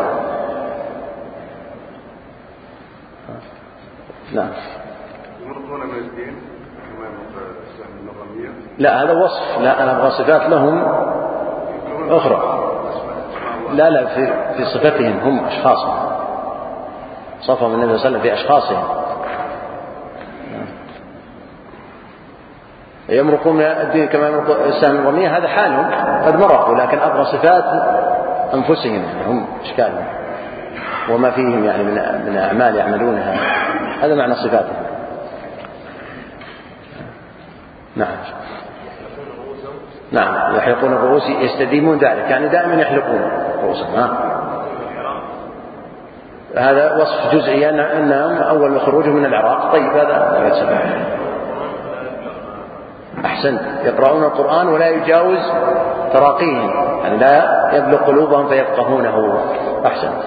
نعم. لا، هذا وصف، لا أنا أبغى صفات لهم أخرى. لا لا في, في صفتهم هم، أشخاصهم، صفهم النبي صلى الله عليه وسلم في أشخاصهم. يمرقون من الدين كما يمرق السهم الرمية، هذا حالهم قد مرقوا، لكن أبغى صفات أنفسهم، يعني هم أشكالهم وما فيهم يعني من, من أعمال يعملونها، هذا معنى صفاتهم. نعم. نعم، يحلقون الرؤوس، يستديمون ذلك، يعني دائما يحلقون رؤوسهم. هذا وصف جزئي أنهم أول ما خروجهم من العراق. طيب، هذا لا يتسبب. أحسنت، يقرؤون القرآن ولا يجاوز تراقيهم، يعني لا يبلغ قلوبهم فيفقهونه. أحسنت.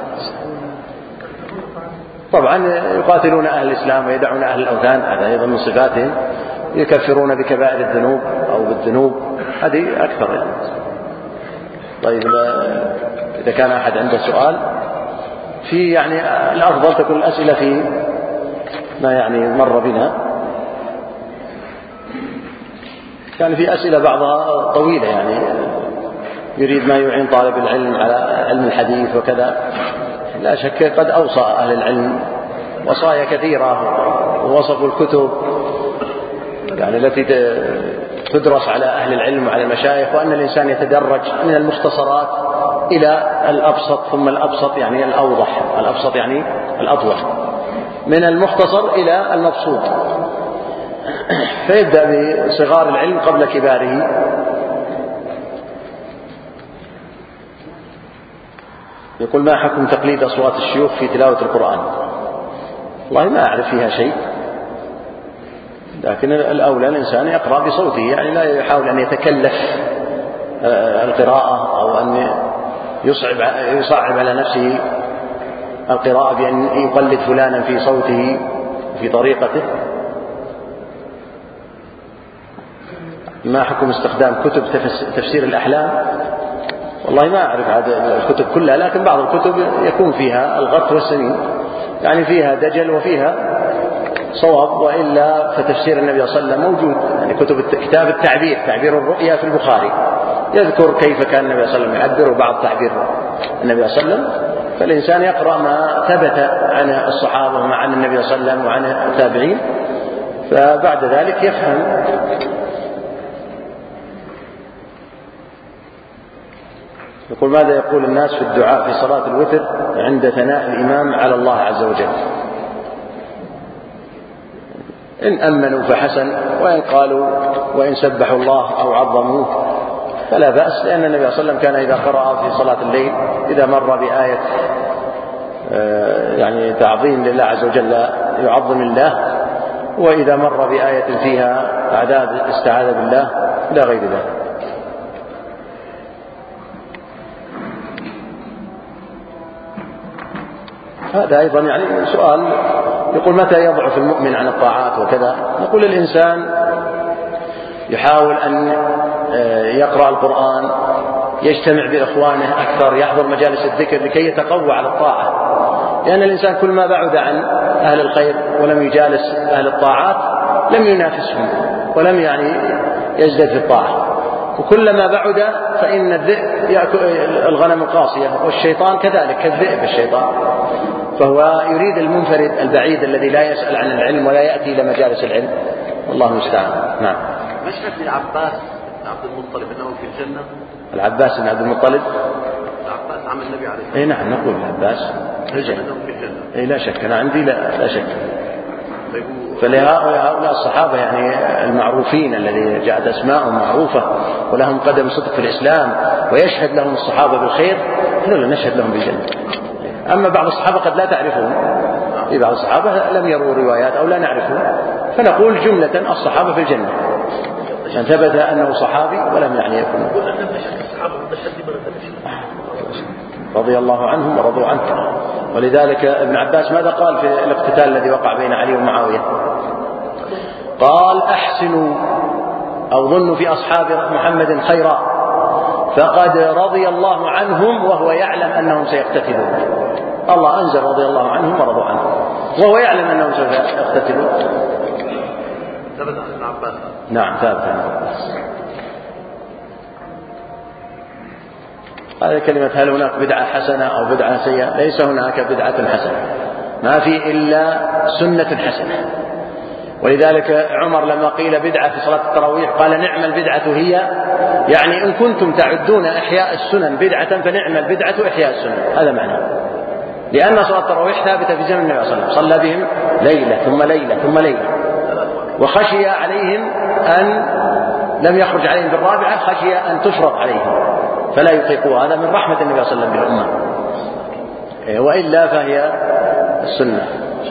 طبعا يقاتلون أهل الإسلام ويدعون أهل الأوثان، هذا أيضا من صفاتهم. يكفرون بكبائر الذنوب أو بالذنوب، هذه أكثر يعني. طيب، إذا كان أحد عنده سؤال في يعني الأفضل تكون الأسئلة في ما يعني مر بنا، يعني في أسئلة بعضها طويلة، يعني يريد ما يعين طالب العلم على علم الحديث وكذا. لا شك قد أوصى أهل العلم وصايا كثيرة ووصفوا الكتب يعني التي تدرس على أهل العلم وعلى المشايخ، وأن الإنسان يتدرج من المختصرات إلى الأبسط ثم الأبسط يعني الأوضح، الأبسط يعني الأطول، من المختصر إلى المبسوط، فيبدأ بصغار العلم قبل كباره. يقول: ما حكم تقليد أصوات الشيوخ في تلاوة القرآن؟ والله ما أعرف فيها شيء، لكن الأولى الإنسان يقرأ بصوته، يعني لا يحاول أن يتكلف القراءة أو أن يصعب, يصعب على نفسه القراءة بأن يقلد فلانا في صوته في طريقته. ما حكم استخدام كتب تفسير الأحلام؟ والله ما أعرف الكتب كلها، لكن بعض الكتب يكون فيها الغث والسمين، يعني فيها دجل وفيها صواب، وإلا فتفسير النبي صلى الله عليه وسلم موجود، يعني كتب كتاب التعبير، تعبير الرؤيا في البخاري، يذكر كيف كان النبي صلى الله عليه وسلم يعبر بعض تعبير النبي صلى الله عليه وسلم، فالإنسان يقرأ ما ثبت عن الصحابة وعن النبي صلى الله عليه وسلم وعن التابعين، فبعد ذلك يفهم. يقول: ماذا يقول الناس في الدعاء في صلاة الوتر عند ثناء الإمام على الله عز وجل؟ إن أمنوا فحسن، وإن قالوا وإن سبحوا الله أو عظموه فلا بأس، لأن النبي صلى الله عليه وسلم كان إذا قرأ في صلاة الليل إذا مر بآية يعني تعظيم لله عز وجل يعظم الله، وإذا مر بآية فيها عذاب استعاذ بالله إلى غير ذلك. هذا أيضا يعني سؤال، يقول: متى يضعف المؤمن عن الطاعات وكذا؟ نقول: الإنسان يحاول أن يقرأ القرآن، يجتمع بإخوانه أكثر، يحضر مجالس الذكر لكي يتقوى على الطاعة، لأن الإنسان كل ما بعد عن أهل الخير ولم يجالس أهل الطاعات لم ينافسهم ولم يعني يزدد في الطاعة، وكلما بعد فإن الذئب يأكل الغنم القاصية، والشيطان كذلك كالذئب الشيطان، فهو يريد المنفرد البعيد الذي لا يسأل عن العلم ولا يأتي إلى مجالس العلم، والله المستعان. نعم. مشهد للعباس بن عبد المطلب أنه في الجنة. العباس بن عبد المطلب العباس عم النبي عليه الصلاة والسلام. اي نعم، نقول العباس في الجنة. اي لا شك، أنا عندي لا, لا شك. فلهؤلاء الصحابة يعني المعروفين الذي جاءت أسماءهم معروفة ولهم قدم صدق في الإسلام ويشهد لهم الصحابة بالخير، هذول نشهد لهم بالجنة. أما بعض الصحابة قد لا تعرفون، في بعض الصحابة لم يروا روايات أو لا نعرفون، فنقول جملة الصحابة في الجنة، من ثبت أنه صحابي ولم يعني يكون. رضي الله عنهم ورضوا عنه. ولذلك ابن عباس ماذا قال في الاقتتال الذي وقع بين علي ومعاوية؟ قال: أحسنوا أو ظنوا في أصحاب محمد خيرا، فقد رضي الله عنهم وهو يعلم أنهم سيقتتلون. الله أنزل رضي الله عنهم ورضوا عنه وهو يعلم أنهم سيقتتلون. ثبت عن ابن عباس. نعم ثابت عن ابن عباس. هذه كلمة: هل هناك بدعة حسنة أو بدعة سيئة؟ ليس هناك بدعة حسنة، ما في إلا سنة حسنة. ولذلك عمر لما قيل بدعة في صلاة التراويح قال: نعم البدعة هي، يعني إن كنتم تعدون إحياء السنن بدعة فنعم البدعة إحياء السنن، هذا معنى، لأن صلاة التراويح ثابتة في زمن النبي صلى الله عليه وسلم، صلى بهم ليلة ثم ليلة ثم ليلة، وخشي عليهم أن لم يخرج عليهم بالرابعة، خشي أن تفرض عليهم فلا يطيقوا، هذا من رحمة النبي صلى الله عليه وسلم بالأمة، وإلا فهي السنة.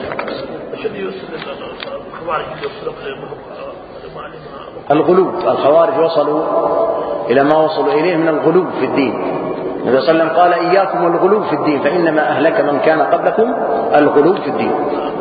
الغلو، الخوارج وصلوا إلى ما وصلوا إليه من الغلو في الدين. النبي صلى الله عليه وسلم قال: إياكم والغلو في الدين فإنما أهلك من كان قبلكم الغلو في الدين.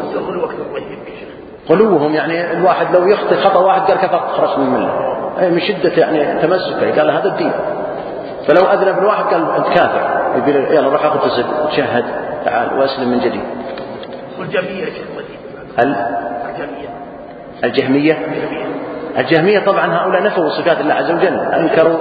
غلوهم يعني الواحد لو يخطئ خطأ واحد قال كفر خرج من الملة، من شدة يعني تمسكه قال هذا الدين. فلو أذنب الواحد قال أنت كافر، يقول يلا روح أغتسل تشهد تعال وأسلم من جديد. والجهمية هل الجهمية الجهمية طبعا هؤلاء نفوا صفات الله عز وجل، أنكروا،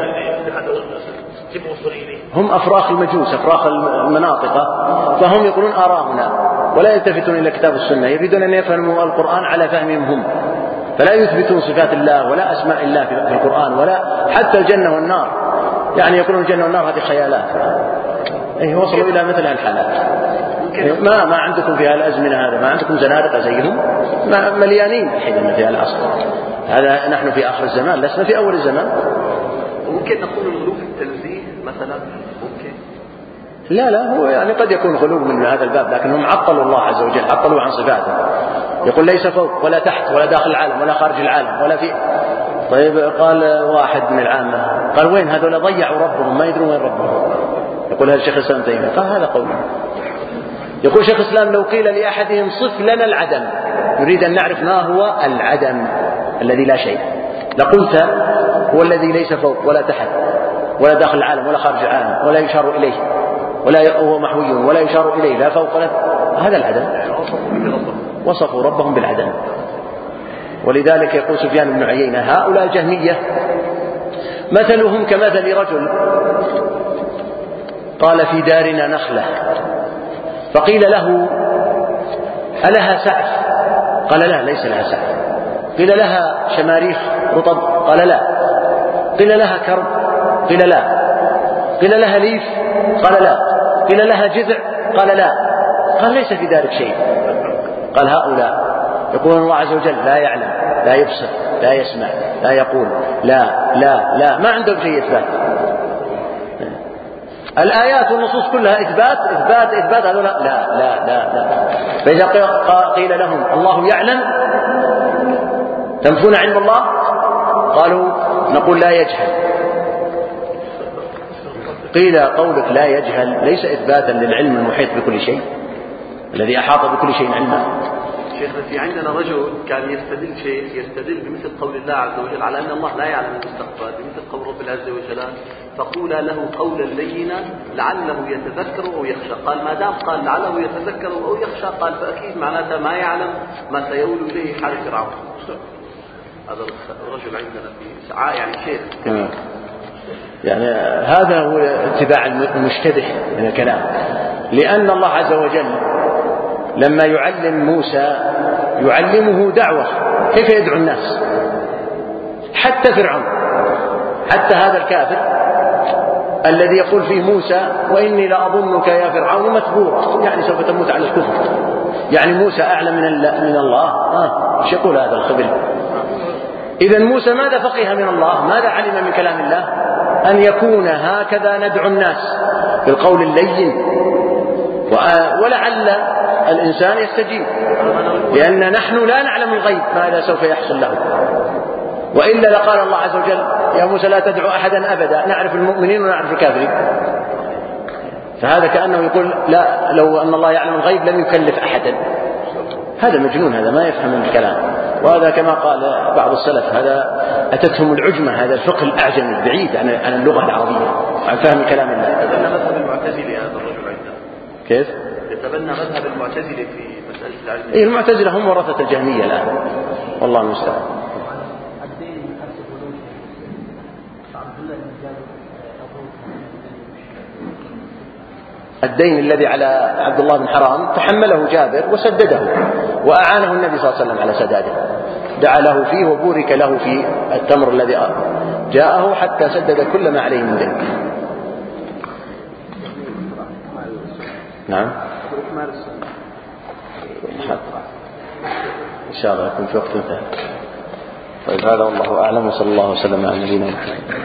هم أفراخ المجوس، أفراخ المناطقة، فهم يقولون آراءنا ولا يلتفتون إلى كتاب السنة، يريدون أن يفهموا القرآن على فهمهم هم، فلا يثبتون صفات الله ولا أسماء الله في القرآن ولا حتى الجنة والنار، يعني يقولون الجنة والنار هذه خيالات. إيه وصلوا إلى مثل هالحالات. ما ما عندكم في هالأزمنة هذا، ما عندكم زنادقة زيهم مليانين الحين في هالعصر هذا. نحن في آخر الزمان لسنا في أول الزمان. ممكن نقول الغلو في التنزيه مثلا، ممكن لا لا هو يعني قد يكون غلو من هذا الباب، لكنهم عطلوا الله عز وجل، عطلوا عن صفاته. يقول ليس فوق ولا تحت ولا داخل العالم ولا خارج العالم ولا في. طيب قال واحد من العامة قال وين هذول ضيعوا ربهم ما يدرون وين ربهم. يقول هذا الشيخ الإسلام تيمية قال هذا قوله. يقول شيخ الإسلام لو قيل لأحدهم صف لنا العدم، نريد أن نعرف ما هو العدم الذي لا شيء، لقلت هو الذي ليس فوق ولا تحت ولا داخل العالم ولا خارج العالم ولا يشار إليه ولا هو محوي ولا يشار إليه لا فوق ولا هذا العدم. وصفوا ربهم بالعدم. ولذلك يقول سفيان بن عيينة هؤلاء الجهمية مثلهم كمثل رجل قال في دارنا نخلة فقيل له ألها سعف؟ قال لا ليس لها سعف. قيل لها شماريخ رطب؟ قال لا. قيل لها كرب؟ قيل لا. قيل لها ليف؟ قال لا. قيل لها جذع؟ قال لا. قال ليس في ذلك شيء. قال هؤلاء يقول الله عز وجل لا يعلم لا يبصر لا يسمع لا يقول لا لا لا ما عندهم شيء إثبات. الآيات والنصوص كلها إثبات إثبات إثبات هذول لا لا لا لا. فإذا قيل لهم الله يعلم تنفون علم الله؟ قالوا نقول لا يجهل. قيل قولك لا يجهل ليس إثباتا للعلم المحيط بكل شيء الذي أحاط بكل شيء علما. شيخنا في عندنا رجل كان يستدل شيء يستدل بمثل قول الله عز وجل على أن الله لا يعلم المستقبل بمثل قول رب العزة وجل فقولا له قولا لينا لعله يتذكر أو يخشى. قال ما دام قال لعله يتذكر أو يخشى قال فأكيد معناتها ما يعلم ما سيول إليه حال فرعون. هذا الرجل عندنا في سعاء يعني شيخ يعني هذا هو اتباع المشتبه من الكلام. لأن الله عز وجل لما يعلم موسى يعلمه دعوة كيف يدعو الناس. حتى فرعون حتى هذا الكافر الذي يقول فيه موسى وإني لأظنك يا فرعون مثبورا يعني سوف تموت على الكفر. يعني موسى أعلم من من الله. آه ايش يقول هذا الخبل؟ إذا موسى ماذا فقه من الله؟ ماذا علم من كلام الله؟ أن يكون هكذا ندعو الناس بالقول اللين ولعل الإنسان يستجيب لأن نحن لا نعلم الغيب ماذا سوف يحصل له. وإلا لقال الله عز وجل يا موسى لا تدعو أحدا أبدا نعرف المؤمنين ونعرف الكافرين. فهذا كأنه يقول لا لو أن الله يعلم الغيب لم يكلف أحدا. هذا مجنون هذا ما يفهم الكلام. وهذا كما قال بعض السلف هذا أتتهم العجمة هذا الفقه الأعجمي البعيد عن اللغة العربية عن فهم كلام الله. يتبنى مذهب المعتزلة هذا الرجل عندنا. كيف؟ يتبنى مذهب المعتزلة في مسألة العلم. إيه المعتزلة هم ورثة الجهمية الآن والله المستعان. الدين الذي على عبد الله بن حرام تحمله جابر وسدده وأعانه النبي صلى الله عليه وسلم على سداده. دعا له فيه وبورك له في التمر الذي جاءه حتى سدد كل ما عليه من دين. نعم إن شاء الله يكون في وقت ثاني. طيب هذا والله أعلم وصلى الله وسلم على نبينا محمد.